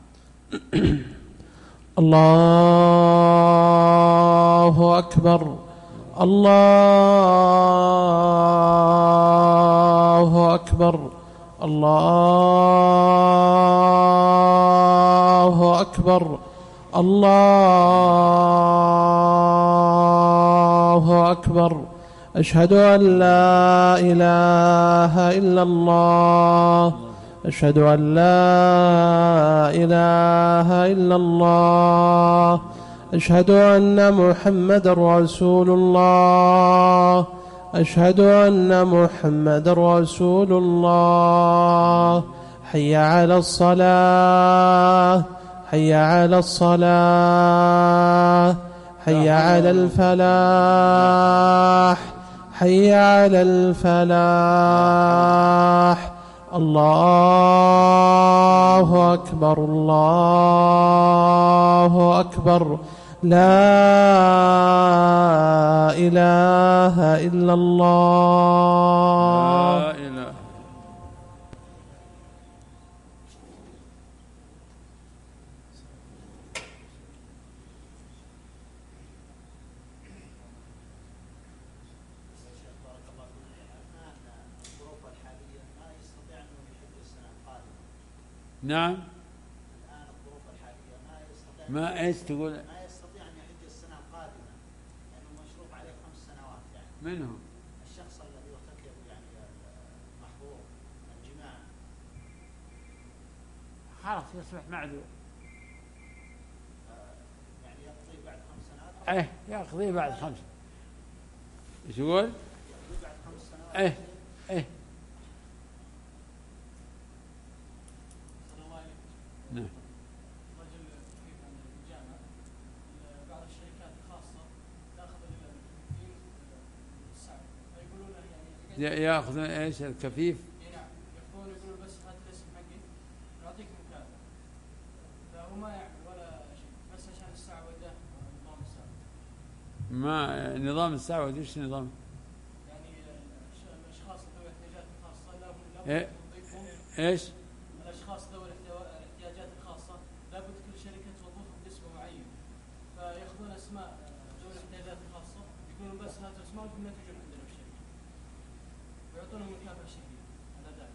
الله أكبر الله أكبر الله أكبر الله أكبر. أشهد أن لا إله إلا الله أشهد أن لا إله إلا الله أشهد أن محمد رسول الله أشهد أن محمد رسول الله. حي على الصلاة حي على الصلاة حي على الفلاح حي على الفلاح. الله أكبر الله أكبر. لا إله إلا الله. لا إله. نعم. الآن الظروف الحالية ما يستطيع ما ايش تقول؟ ما يستطيع أن يحج السنة القادمة لأنه مشروط عليه خمس سنوات يعني. من هو؟ الشخص الذي يرتكب يعني المحظور الجماع. خلاص يصبح معذور. يعني يقضي بعد خمس سنوات. ايه يقضي بعد خمس. ايش يقول؟ يقضي بعد خمس سنوات. ايه ايه. نعم. رجل كيف عند الجامعة بعض الشركات الخاصة تأخذ المكفوفين السعر فيقولون يعني ياخذون ايش الكفيف؟ نعم يأخذون يقولون بس هات الاسم حقي نعطيك مكافأة فهو ما يعمل ولا شيء بس عشان الساعة وده نظام الساعة. ما نظام الساعة وش نظام؟ يعني الأشخاص ذوي الاحتياجات الخاصة لابد إيه؟ توظيفهم. ايش؟ الأشخاص ذوي الاحتياجات الخاصة لابد كل شركة توظفهم باسم معين فيأخذون أسماء ذوي الاحتياجات الخاصة يقولون بس هاتوا أسماءكم لا تجون عندنا في الشركة ويعطونهم مكافأة شديدة على ذلك.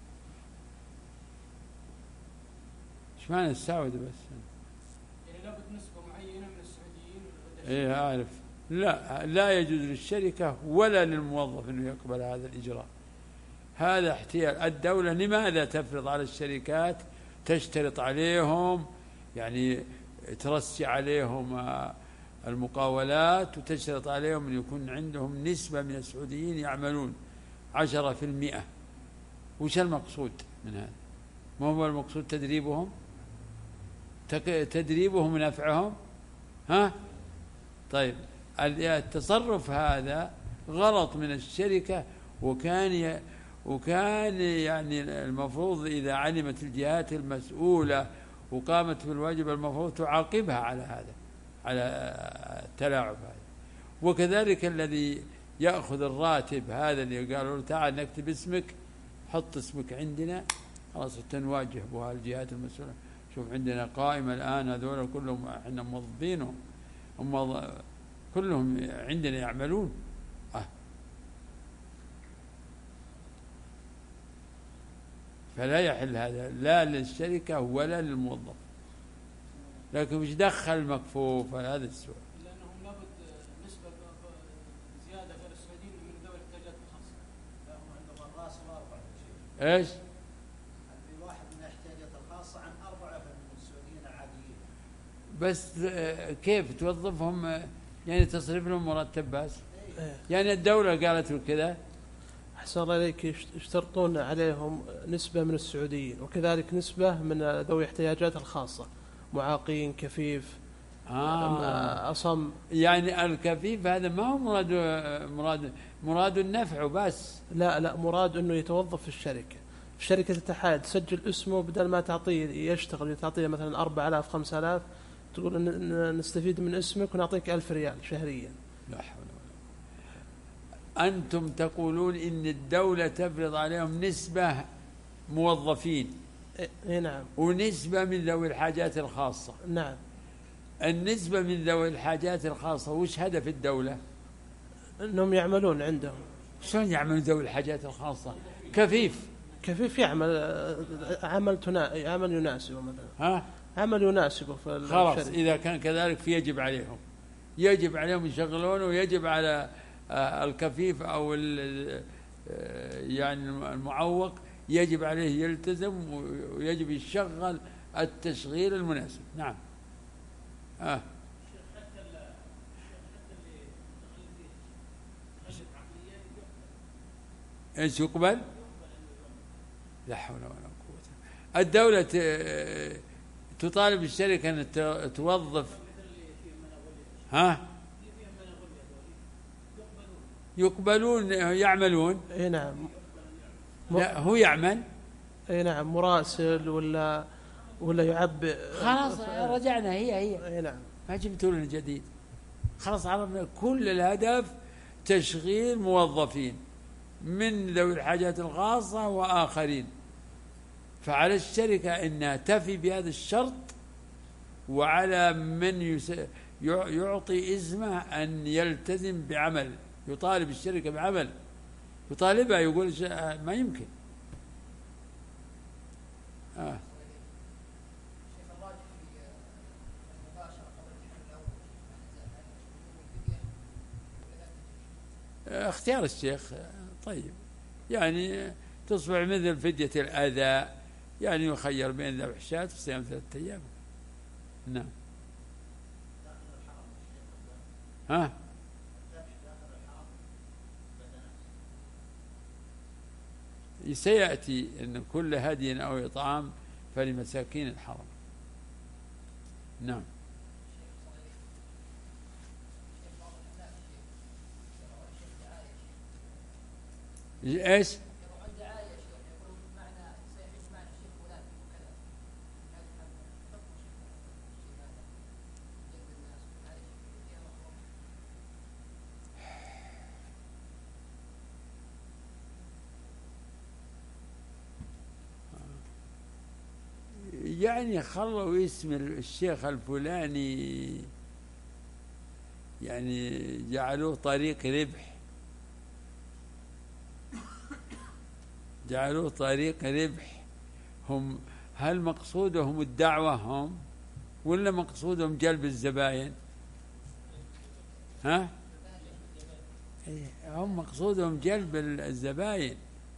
ايش معنى السعودة بس؟ يعني لابد نسبة معينة من السعوديين. ايه اعرف. لا لا يجوز للشركة ولا للموظف انه يقبل هذا الإجراء. هذا احتيال. الدولة لماذا تفرض على الشركات تشترط عليهم يعني ترسي عليهم المقاولات وتشترط عليهم أن يكون عندهم نسبة من السعوديين يعملون عشرة في المئة؟ وش المقصود من هذا؟ ما هو المقصود تدريبهم تدريبهم ونفعهم؟ ها؟ طيب التصرف هذا غلط من الشركة وكان ي... وكان يعني المفروض إذا علمت الجهات المسؤولة وقامت بالواجب المفروض تعاقبها على هذا على التلاعب هذا. وكذلك الذي يأخذ الراتب هذا اللي قالوا له تعال نكتب اسمك حط اسمك عندنا خلاص تنواجه بها الجهات المسؤولة. شوف عندنا قائمة الآن هذول كلهم احنا موظفينهم هم كلهم عندنا يعملون. أه. فلا يحل هذا لا للشركة ولا للموظف. لكن مش دخل المكفوف هذا السؤال. لأنهم لابد نسبة زيادة غير السعوديين من ذوي الاحتياجات الخاصة. لا هم عندهم الراس واربعة شيء. ايش؟ في واحد من الاحتياجات الخاصة عن أربعة من السعوديين العاديين. بس كيف توظفهم يعني تصرف لهم مرتب بس؟ يعني الدولة قالت له كذا. أحسن الله إليك يشترطون عليهم نسبة من السعوديين وكذلك نسبة من ذوي احتياجات الخاصة معاقين كفيف آه. أصم. يعني الكفيف هذا ما هو مراد مراد مراد النفع بس. لا لا مراد أنه يتوظف في الشركة. الشركة الاتحاد تسجل اسمه بدل ما تعطيه يشتغل تعطيه مثلا أربعة آلاف خمسة آلاف تقول نستفيد من اسمك ونعطيك ألف ريال شهريا. لا حول ولا قوة. أنتم تقولون إن الدولة تفرض عليهم نسبة موظفين. إيه نعم. ونسبة من ذوي الحاجات الخاصة. نعم. النسبة من ذوي الحاجات الخاصة وش هدف الدولة؟ أنهم يعملون عندهم. شلون يعملون ذوي الحاجات الخاصة؟ كفيف. كفيف يعمل عمل تنا... عمل يناسبه مثلا. ها؟ عمل يناسبه في خلاص الشركة. إذا كان كذلك فيجب عليهم يجب عليهم يشغلونه ويجب على الكفيف أو يعني المعوق يجب عليه يلتزم ويجب يشغل التشغيل المناسب. نعم. آه. ايش يقبل؟ لا حول ولا قوة. الدولة تطالب الشركة أن توظف ها يقبلون يعملون. اي نعم. لا هو يعمل. اي نعم مراسل ولا ولا يعبئ. خلاص رجعنا هي هي. اي نعم. ما جبتوا لنا جديد، خلاص عرفنا كل الهدف تشغيل موظفين من ذوي الحاجات الخاصة وآخرين. فعلى الشركة أنها تفي بهذا الشرط، وعلى من يعطي إذنه أن يلتزم بعمل، يطالب الشركة بعمل، يطالبها، يقول ما يمكن. آه. اختيار الشيخ طيب، يعني تصبح مثل فدية الأذى، يعني يخير بين ذبح شاة وصيام ثلاثة أيام. نعم. ها؟ سيأتي أن كل هدي أو إطعام فلمساكين الحرم. نعم. ايش؟ يعني خلوا اسم الشيخ الفلاني، يعني جعلوه طريق ربح، جعلوه طريق ربح. هم هل مقصودهم الدعوة هم ولا مقصودهم جلب الزباين؟ ها؟ هم مقصودهم جلب الزباين،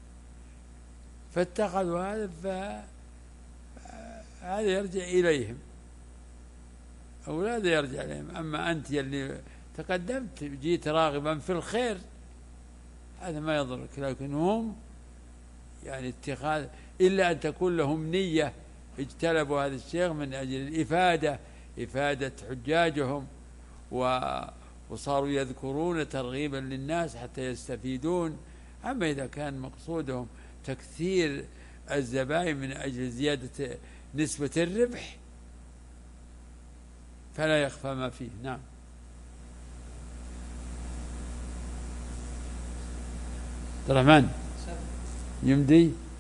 فاتخذوا هذا، فهذا يرجع إليهم أو هذا يرجع إليهم. أما أنت اللي تقدمت جيت راغبا في الخير هذا ما يضرك، لكن هم يعني اتخاذ، إلا أن تكون لهم نية اجتلبوا هذا الشيخ من أجل الإفادة، إفادة حجاجهم، وصاروا يذكرون ترغيبا للناس حتى يستفيدون. أما إذا كان مقصودهم تكثير الزبائن من أجل زيادة نسبة الربح فلا يخفى ما فيه. نعم. عبد الرحمن يمدي.